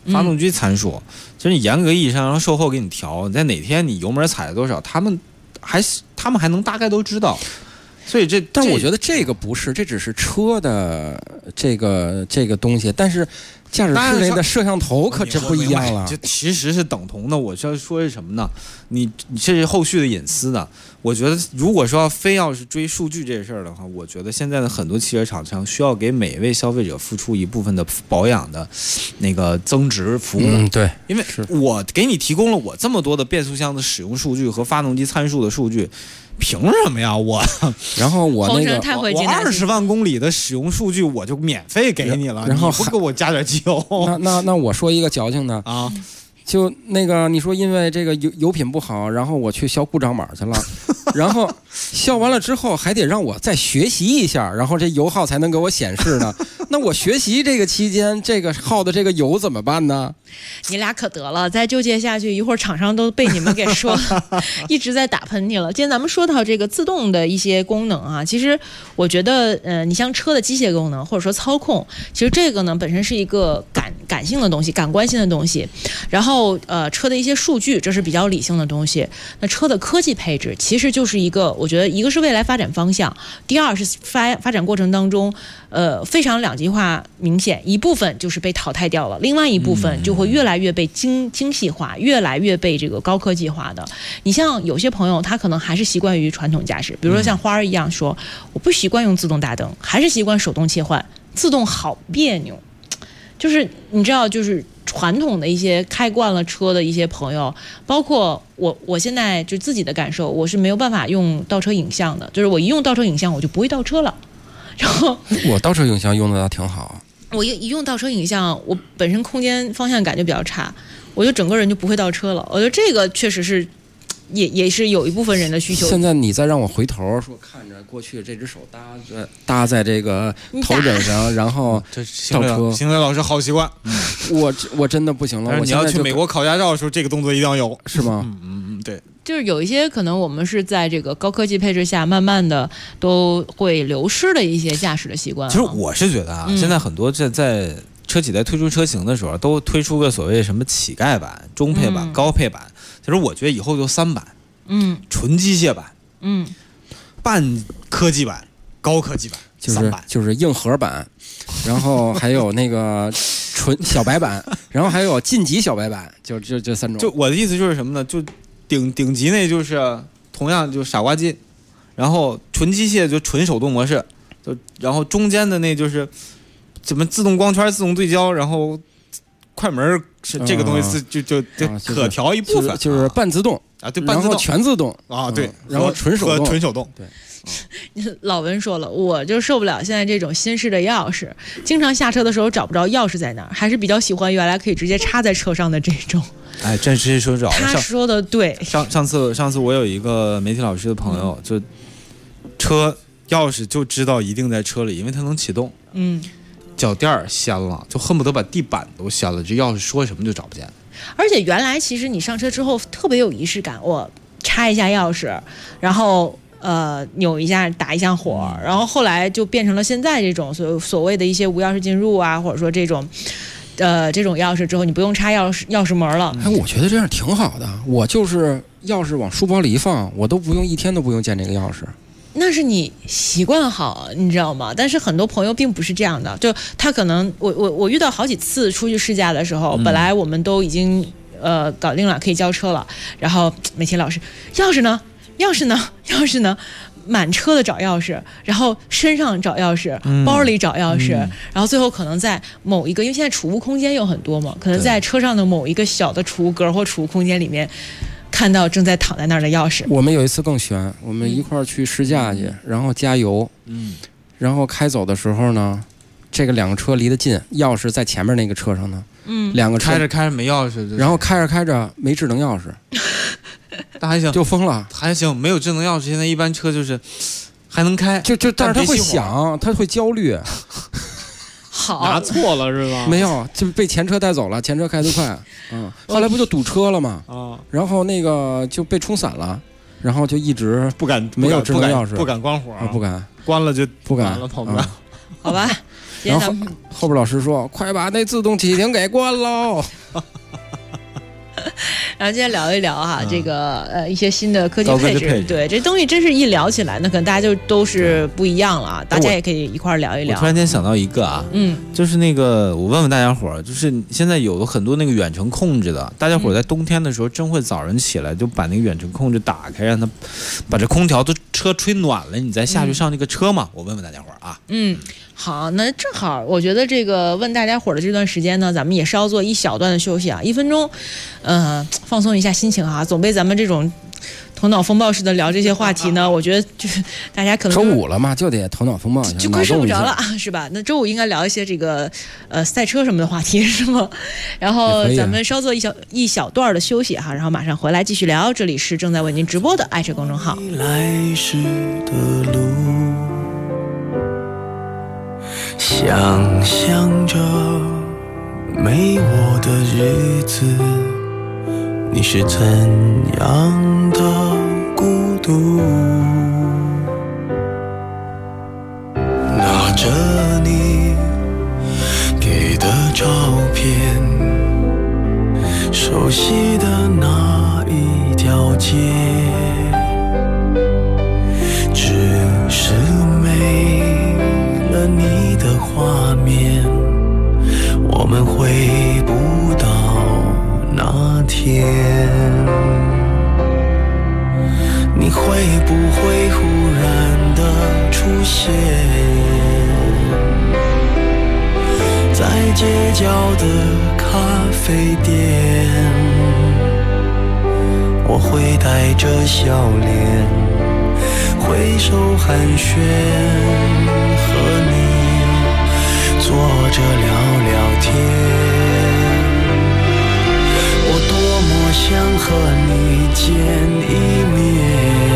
发动机参数，其实你严格意义上让售后给你调，在哪天你油门踩了多少，他们还能大概都知道。所以但我觉得这个不是，这只是车的这个东西，但是驾驶室内的摄像头可真不一样了。 这其实是等同的。我是要说是什么呢？你这是后续的隐私的。我觉得如果说非要是追数据这事儿的话，我觉得现在的很多汽车厂商需要给每一位消费者付出一部分的保养的那个增值服务。 对， 因为我给你提供了我这么多的变速箱的使用数据和发动机参数的数据。凭什么呀？ 然后我那个我20万公里的使用数据我就免费给你了， 然后你不给我加点机油？ 那我说一个矫情的啊， 就那个你说因为这个油品不好，然后我去消故障码去了，然后消完了之后还得让我再学习一下，然后这油耗才能给我显示呢。那我学习这个期间，这个耗的这个油怎么办呢？ 你俩可得了，再纠结下去，一会儿厂商都被你们给说一直在打喷嚏了。今天咱们说到这个自动的一些功能啊，其实我觉得，你像车的机械功能或者说操控，其实这个呢本身是一个感性的东西，感官性的东西。然后车的一些数据，这是比较理性的东西。那车的科技配置，其实就是一个，我觉得一个是未来发展方向，第二是发展过程当中，非常两极化明显，一部分就是被淘汰掉了，另外一部分就会越来越被精细化，越来越被这个高科技化的。你像有些朋友，他可能还是习惯于传统驾驶，比如说像花儿一样说，我不习惯用自动大灯，还是习惯手动切换，自动好别扭。就是你知道，就是传统的一些开惯了车的一些朋友，包括我现在就自己的感受，我是没有办法用倒车影像的，就是我一用倒车影像我就不会倒车了。然后我倒车影像用的倒挺好。 我一用倒车影像，我本身空间方向感就比较差，我就整个人就不会倒车了。我觉得这个确实是，也是有一部分人的需求。 现在你再让我回头说，看着过去这只手搭在这个头枕上，然后倒车。 邢磊老师好习惯， 我真的不行了。 但是你要去美国考驾照的时候，这个动作一定要有， 是吗？ 对。 就是有一些可能我们是在这个高科技配置下，慢慢的都会流失的一些驾驶的习惯。 其实我是觉得啊，现在很多在车企在推出车型的时候，都推出个所谓什么乞丐版、中配版、高配版。其实我觉得以后就3版，纯机械版，半科技版、高科技版，3版就是硬核版，然后还有那个纯小白版，然后还有晋级小白版，就这3种。 就我的意思就是什么呢？就顶级那就是同样就傻瓜机，然后纯机械就纯手动模式，然后中间的那就是怎么自动光圈、自动对焦，然后快门是这个东西就可调一部分， 就是半自动啊，对，半自动， 然后全自动啊，对， 然后纯手动， 对。 老文说了，我就受不了现在这种新式的钥匙，经常下车的时候找不着钥匙在哪儿，还是比较喜欢原来可以直接插在车上的这种。 哎，真直接说找。 他说的对。 上次我有一个媒体老师的朋友，就车钥匙就知道一定在车里，因为它能启动。脚垫掀了，就恨不得把地板都掀了，这钥匙说什么就找不见。 而且原来其实你上车之后特别有仪式感，我插一下钥匙，然后扭一下打一下火，然后后来就变成了现在这种所谓的一些无钥匙进入啊，或者说这种钥匙之后你不用插钥匙门了。 哎，我觉得这样挺好的，我就是钥匙往书包里一放，我都不用一天都不用见这个钥匙。 那是你习惯好，你知道吗？但是很多朋友并不是这样的，就他可能我遇到好几次出去试驾的时候，本来我们都已经搞定了，可以交车了，然后美琪老师钥匙呢？满车的找钥匙，然后身上找钥匙，包里找钥匙，然后最后可能在某一个，因为现在储物空间有很多嘛，可能在车上的某一个小的储物格或储物空间里面看到正在躺在那儿的钥匙。 我们有一次更悬，我们一块儿去试驾去，然后加油，然后开走的时候呢，这个2个车离得近，钥匙在前面那个车上呢，2个车开着没钥匙， 然后开着没智能钥匙。 那还行， 就疯了， 还行，没有智能钥匙。现在一般车就是还能开， 但是他会响，他会焦虑。 好， 拿错了是吧？ 没有，就被前车带走了，前车开得快，后来不就堵车了吗？然后那个就被冲散了，然后就一直不敢没有智能钥匙， 不敢关火， 不敢关了就不敢了，跑不了。 好吧。 然后后边老师说：“快把那自动启停给关喽。” 然后今天聊一聊哈，这个一些新的科技配置，对，这东西真是一聊起来，那可能大家就都是不一样了啊。大家也可以一块聊一聊。 我突然间想到一个啊，就是那个我问问大家伙儿，就是现在有很多那个远程控制的，大家伙儿在冬天的时候真会早上起来就把那个远程控制打开，让它把这空调都车吹暖了，你再下去上那个车嘛。我问问大家伙儿啊。 好，那正好，我觉得这个问大家伙儿的这段时间呢，咱们也稍做一小段的休息啊，1分钟，放松一下心情啊，总被咱们这种头脑风暴式的聊这些话题呢，我觉得就是大家可能周五了嘛，就得头脑风暴一下， 就快睡不着了，是吧？那周五应该聊一些这个赛车什么的话题，是吗？然后咱们稍做一小段的休息哈，然后马上回来继续聊。这里是正在为您直播的爱车公众号。 来时的路，想象着没我的日子，你是怎样的孤独？拿着你给的照片，熟悉的那一条街，只是没了你的画面，我们回不到那天。你会不会忽然的出现在街角的咖啡店？我会带着笑脸挥手寒暄，和你坐着聊聊天。我多么想和你见一面，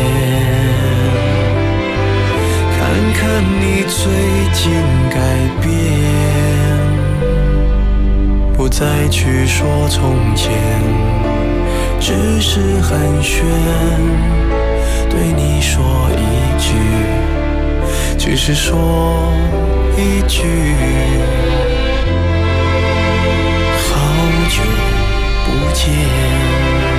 看看你最近改变，不再去说从前，只是寒暄，对你说一句，只是说一句，好久不见。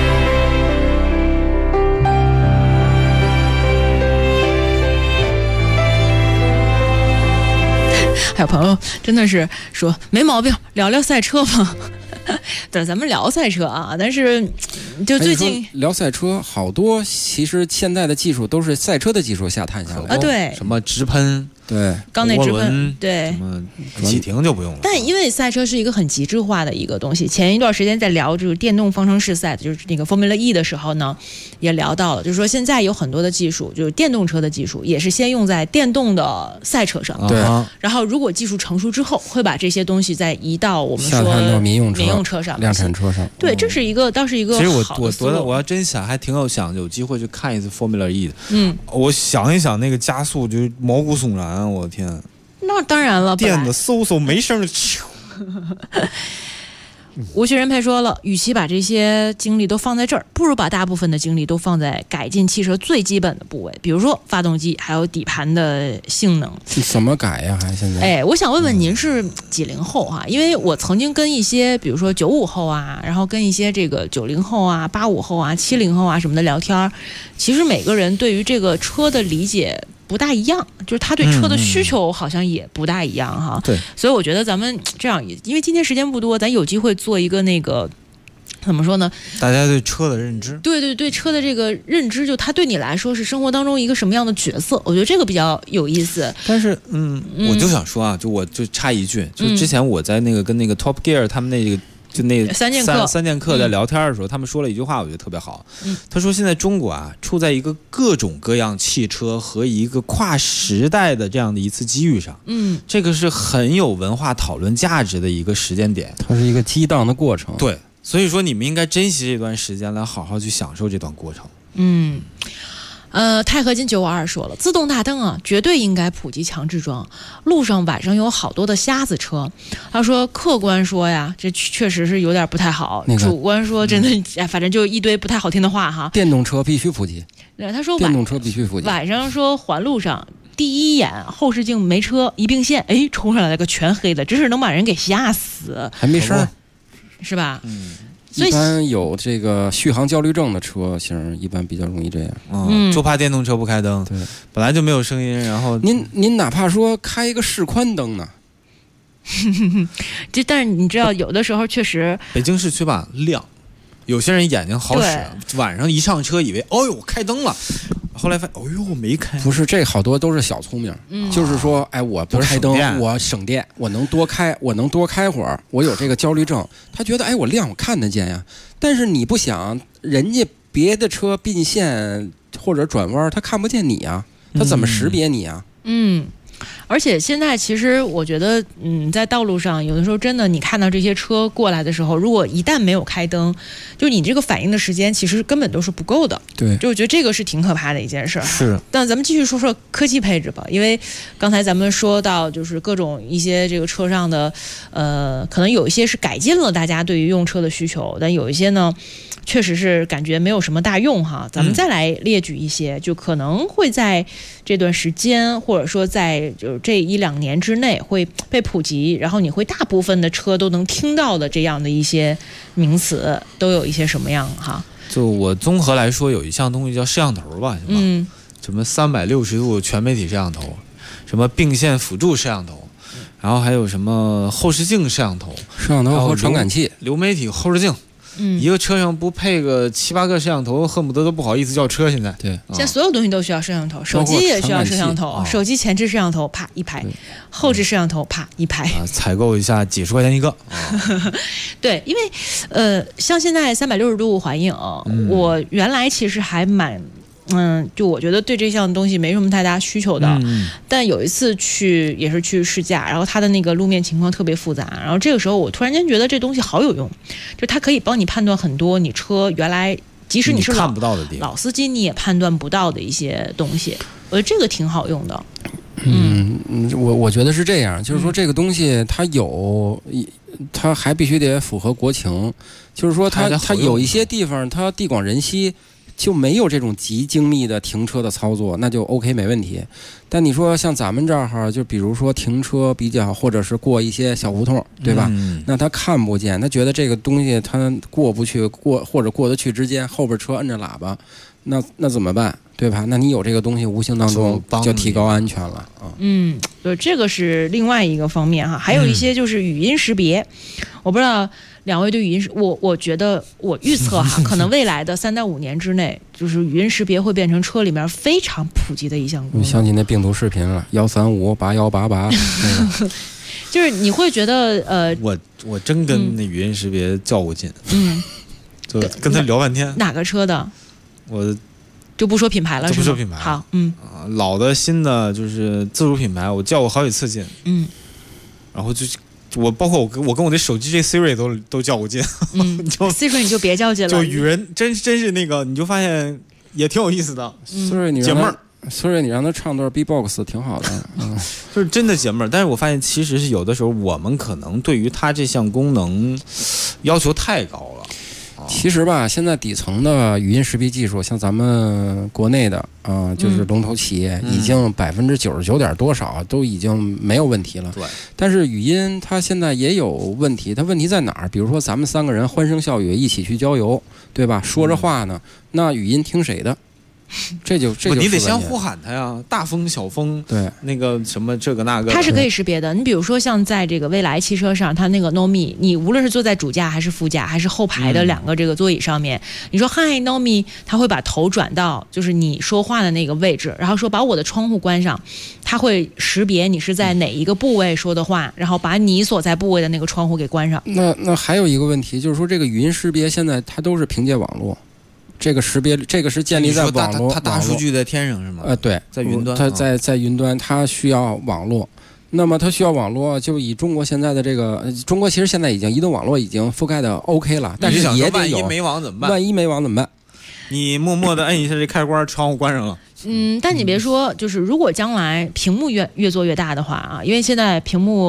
还有朋友真的是说没毛病，聊聊赛车嘛。对，咱们聊赛车啊，但是就最近聊赛车，好多其实现在的技术都是赛车的技术下探下来啊，对， 什么直喷， 对， 缸内直喷，对， 什么启停就不用了。 但因为赛车是一个很极致化的一个东西，前一段时间在聊就是电动方程式赛，就是那个 Formula E 的时候呢，也聊到了，就是说现在有很多的技术，就是电动车的技术，也是先用在电动的赛车上， 对， 然后如果技术成熟之后，会把这些东西再移到我们说下探到民用车上、 量产车上。 对，这是一个倒是一个其实好的思路。 我要真想，还挺有机会去看一次 Formula E 的。我想一想那个加速，就是毛骨悚然，我的天！ 那当然了， 电的嗖没声的。 吴学仁佩说了，与其把这些精力都放在这儿，不如把大部分的精力都放在改进汽车最基本的部位，比如说发动机还有底盘的性能。 怎么改呀？还现在？ 我想问问您是几零后哈？因为我曾经跟一些比如说95后啊，然后跟一些这个90后啊、85后啊、70后啊什么的聊天，其实每个人对于这个车的理解不大一样，就是他对车的需求好像也不大一样哈。 对， 所以我觉得咱们这样，因为今天时间不多，咱有机会做一个那个怎么说呢？ 大家对车的认知， 对车的这个认知，就他对你来说是生活当中一个什么样的角色？我觉得这个比较有意思。 但是我就想说啊，我就插一句，就之前我在那个跟那个 Top Gear 他们那个。就那三剑客在聊天的时候，他们说了一句话，我觉得特别好。他说现在中国啊，处在一个各种各样汽车和一个跨时代的这样的一次机遇上。这个是很有文化讨论价值的一个时间点。 它是一个激荡的过程。 对，所以说你们应该珍惜这段时间，来好好去享受这段过程。 钛合金952说了，自动大灯啊，绝对应该普及强制装。路上晚上有好多的瞎子车。他说，客观说呀，这确实是有点不太好。主观说，真的，反正就一堆不太好听的话哈。 电动车必须普及。 对，他说电动车必须普及。 晚上说环路上第一眼后视镜没车，一并线，哎，冲上来了个全黑的，真是能把人给吓死。 还没事儿， 是吧？ 所以一般有这个续航焦虑症的车型，一般比较容易这样。 就怕电动车不开灯，对，本来就没有声音，然后您哪怕说开一个示宽灯呢， 但是你知道，有的时候确实北京市区吧亮，有些人眼睛好使，晚上一上车以为哦呦我开灯了。后来发现，哦呦，我没开。 不是，这好多都是小聪明，就是说，哎，我不开灯，我省电，我能多开会儿，我有这个焦虑症。他觉得，哎，我亮，我看得见呀。但是你不想，人家别的车并线或者转弯，他看不见你啊，他怎么识别你啊？ 而且现在其实我觉得，在道路上有的时候真的，你看到这些车过来的时候，如果一旦没有开灯，就你这个反应的时间其实根本都是不够的。 对， 就我觉得这个是挺可怕的一件事。 是。 但咱们继续说说科技配置吧，因为刚才咱们说到就是各种一些这个车上的，可能有一些是改进了大家对于用车的需求，但有一些呢，确实是感觉没有什么大用哈。咱们再来列举一些，就可能会在这段时间或者说在就是这1-2年之内会被普及，然后你会大部分的车都能听到的这样的一些名词，都有一些什么样哈？ 就我综合来说，有一项东西叫摄像头吧，是吧？什么360度全媒体摄像头，什么并线辅助摄像头，然后还有什么后视镜摄像头， 和传感器、 流媒体后视镜。一个车上不配个7-8个摄像头，恨不得都不好意思叫车。现在对， 现在所有东西都需要摄像头，手机也需要摄像头，手机前置摄像头啪一排，后置摄像头啪一排， 采购一下几十块钱一个。 对，因为像现在360度环影，我原来其实还蛮。就我觉得对这项东西没什么太大需求的，但有一次也是去试驾，然后它的那个路面情况特别复杂，然后这个时候我突然间觉得这东西好有用，就它可以帮你判断很多你车原来即使你是看不到的地方， 老司机你也判断不到的一些东西，我觉得这个挺好用的。 我觉得是这样，就是说这个东西它还必须得符合国情，就是说它有一些地方它地广人稀。就没有这种极精密的停车的操作，那就 OK 没问题。但你说像咱们这儿就比如说停车比较，或者是过一些小胡同，对吧？那他看不见，他觉得这个东西他过不去，或者过得去之间，后边车摁着喇叭，那怎么办？对吧？那你有这个东西，无形当中就提高安全了啊。 对，这个是另外一个方面哈。还有一些就是语音识别，我不知道。两位对语音我觉得我预测哈，可能未来的3到5年之内，就是语音识别会变成车里面非常普及的一项功能。 你想起那病毒视频了，1358188那个， 就是你会觉得我真跟那语音识别较过劲，就跟他聊半天。 哪个车的？ 我就不说品牌了， 就不说品牌。 好， 老的新的就是自主品牌，我较过好几次劲，然后就。包括我跟我的手机这 Siri 都较过劲， Siri 你就别较劲了。 就与人真是那个，你就发现也挺有意思的。 Siri 你解闷儿 ，Siri 你让他唱段 B-box 挺好的， 就是真的解闷儿。但是我发现其实是有的时候我们可能对于它这项功能要求太高了。 其实吧，现在底层的语音识别技术，像咱们国内的就是龙头企业，已经99%点多少都已经没有问题了。 对。 但是语音它现在也有问题，它问题在哪儿？比如说咱们3个人欢声笑语一起去郊游，对吧？说着话呢，那语音听谁的？这就你得先呼喊他呀，大风小风， 对， 那个什么这个那个， 它是可以识别的。你比如说像在这个蔚来汽车上，它那个 Nomi， 你无论是坐在主驾还是副驾还是后排的2个这个座椅上面，你说 Hi Nomi， 它会把头转到就是你说话的那个位置，然后说把我的窗户关上，它会识别你是在哪一个部位说的话，然后把你所在部位的那个窗户给关上。 那还有一个问题就是说，这个语音识别现在它都是凭借网络。这个识别，这个是建立在网络， 它大数据在天上是吗？ 对， 在云端， 它在云端，它需要网络。那么它需要网络，就以中国现在的这个，中国其实现在已经移动网络已经覆盖的 OK 了，但是也得有。 万一没网怎么办？ 万一没网怎么办？ 你默默的摁一下这开关，窗户关上了。 但你别说，就是如果将来屏幕越做越大的话啊，因为现在屏幕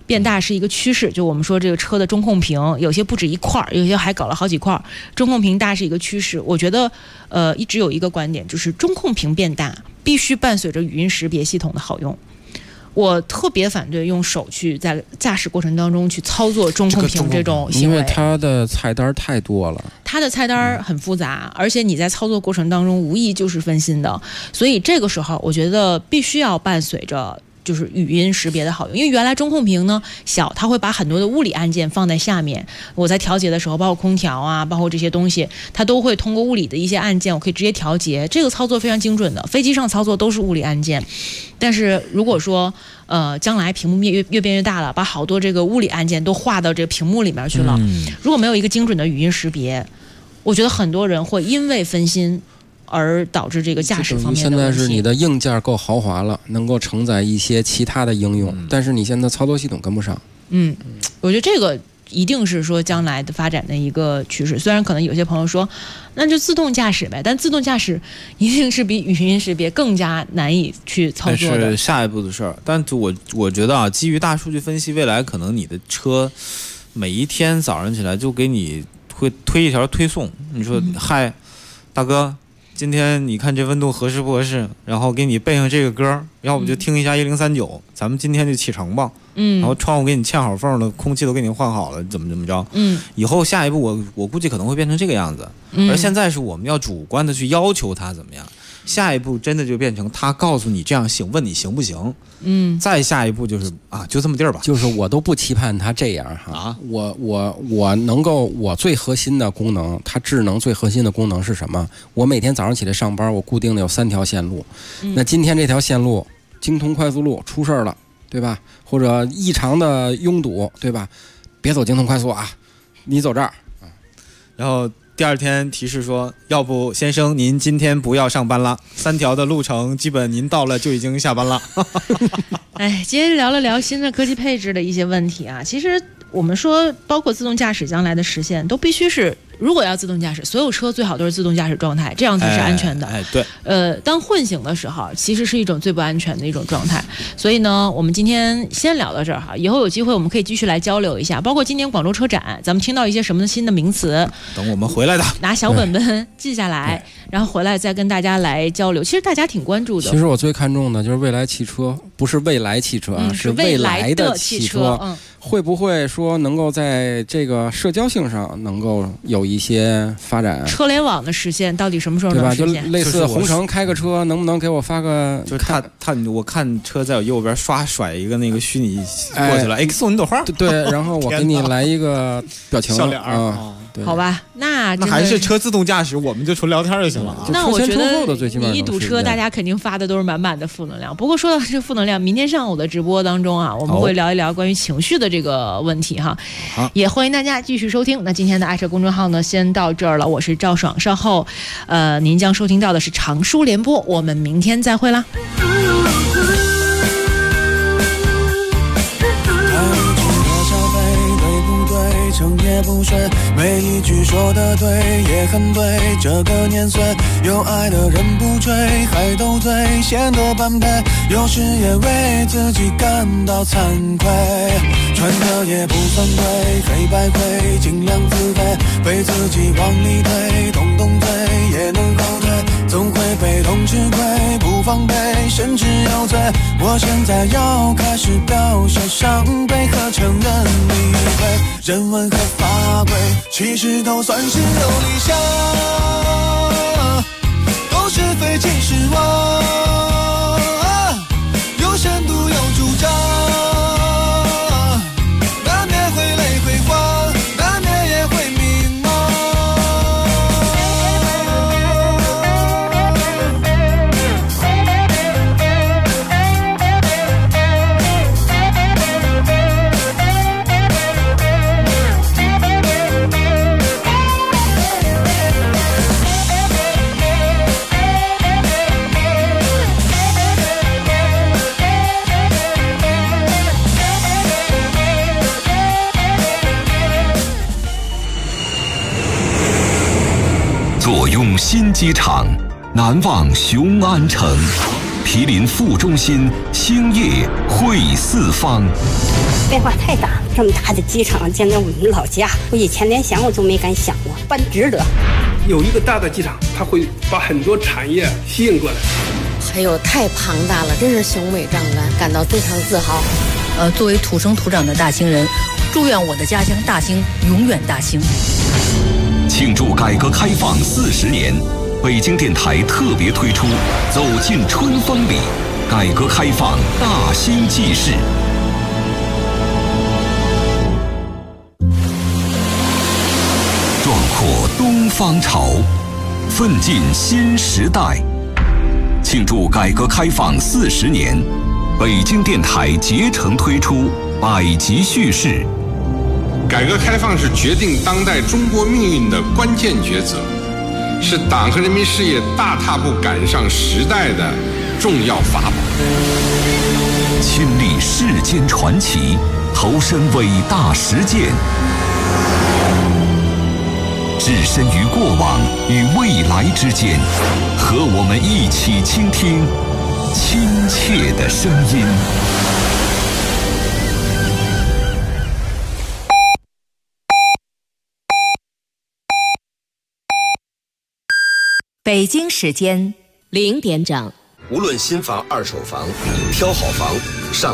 变大是一个趋势，就我们说这个车的中控屏有些不止一块，有些还搞了好几块，中控屏大是一个趋势。我觉得一直有一个观点，就是中控屏变大必须伴随着语音识别系统的好用。我特别反对用手去在驾驶过程当中去操作中控屏这种行为， 因为它的菜单太多了， 它的菜单很复杂，而且你在操作过程当中无疑就是分心的，所以这个时候我觉得必须要伴随着就是语音识别的好用。因为原来中控屏呢小，它会把很多的物理按键放在下面，我在调节的时候，包括空调啊，包括这些东西，它都会通过物理的一些按键，我可以直接调节，这个操作非常精准的。飞机上操作都是物理按键，但是如果说将来屏幕越变越大了，把好多这个物理按键都画到这个屏幕里面去了，如果没有一个精准的语音识别，我觉得很多人会因为分心而导致这个驾驶方面的问题。 现在是你的硬件够豪华了，能够承载一些其他的应用，但是你现在操作系统跟不上。 我觉得这个一定是说将来的发展的一个趋势。虽然可能有些朋友说那就自动驾驶呗，但自动驾驶一定是比语音识别更加难以去操作的， 是下一步的事儿。但我觉得啊，基于大数据分析，未来可能你的车每一天早上起来就给你会推一条推送，你说嗨大哥，今天你看这温度合适不合适，然后给你背上这个歌，要不就听一下1039，咱们今天就启程吧。然后窗户给你嵌好缝了，空气都给你换好了，怎么着。以后下一步我估计可能会变成这个样子。而现在是我们要主观的去要求它怎么样，下一步真的就变成他告诉你这样行，问你行不行。再下一步就是啊，就这么地儿吧。 就是我都不期盼它这样哈。我能够，我最核心的功能，它智能最核心的功能是什么？我每天早上起来上班，我固定的有3条线路。那今天这条线路京通快速路出事了，对吧？或者异常的拥堵，对吧？别走京通快速啊，你走这儿。 然后第二天提示说，要不先生您今天不要上班了，3条的路程基本您到了就已经下班了。 哎，今天聊了聊新的科技配置的一些问题啊。其实我们说，包括自动驾驶将来的实现，都必须是，如果要自动驾驶，所有车最好都是自动驾驶状态，这样才是安全的。 对。 当混行的时候，其实是一种最不安全的一种状态。所以呢，我们今天先聊到这儿哈，以后有机会我们可以继续来交流一下，包括今年广州车展，咱们听到一些什么新的名词， 等我们回来的， 拿小本本记下来，然后回来再跟大家来交流。其实大家挺关注的。 其实我最看重的就是未来汽车，不是未来汽车啊，是未来的汽车。会不会说能够在这个社交性上能够有一些发展？ 车联网的实现到底什么时候能实现？ 对吧？就类似红城开个车，能不能给我发个？ 就是我看车在我右边甩一个那个虚拟过去了，哎，送你朵花。 对，然后我给你来一个表情笑脸好吧，那还是车自动驾驶，我们就纯聊天就行了啊。 那我觉得你一堵车，大家肯定发的都是满满的负能量。不过说到这负能量，明天上午的直播当中啊，我们会聊一聊关于情绪的这个问题哈。也欢迎大家继续收听。那今天的爱车公众号呢，先到这儿了。我是赵爽，稍后您将收听到的是长舒联播，我们明天再会啦。 成也不睡，每一句说的对也很对。这个年岁，有爱的人不追，还斗嘴，显得般配。有时也为自己感到惭愧，穿的也不算贵，黑白灰，尽量自卑，被自己往里推，动动嘴也能后退，总会被动吃亏，不防备，甚至有罪。我现在要开始表现伤悲和承认理会，人文和法规其实都算是有理想，都是非其实我有深度有主张，难免会累会慌，难免也会迷茫。 坐拥新机场，难忘雄安城。 毗邻副中心，星夜会四方。 变化太大，这么大的机场建在我们老家，我以前连想我都没敢想过，办值得。 有一个大的机场，它会把很多产业吸引过来。 还有太庞大了，真是雄伟壮观，感到非常自豪。 作为土生土长的大兴人，祝愿我的家乡大兴永远大兴。 庆祝改革开放40年，北京电台特别推出《走进春风里》，改革开放大兴纪事。壮阔东方潮，奋进新时代。庆祝改革开放40年，北京电台竭诚推出百集叙事。 改革开放是决定当代中国命运的关键抉择，是党和人民事业大踏步赶上时代的重要法宝。 亲历世间传奇，投身伟大实践，置身于过往与未来之间，和我们一起倾听亲切的声音。 北京时间 0点整。 无论新房、二手房，挑好房上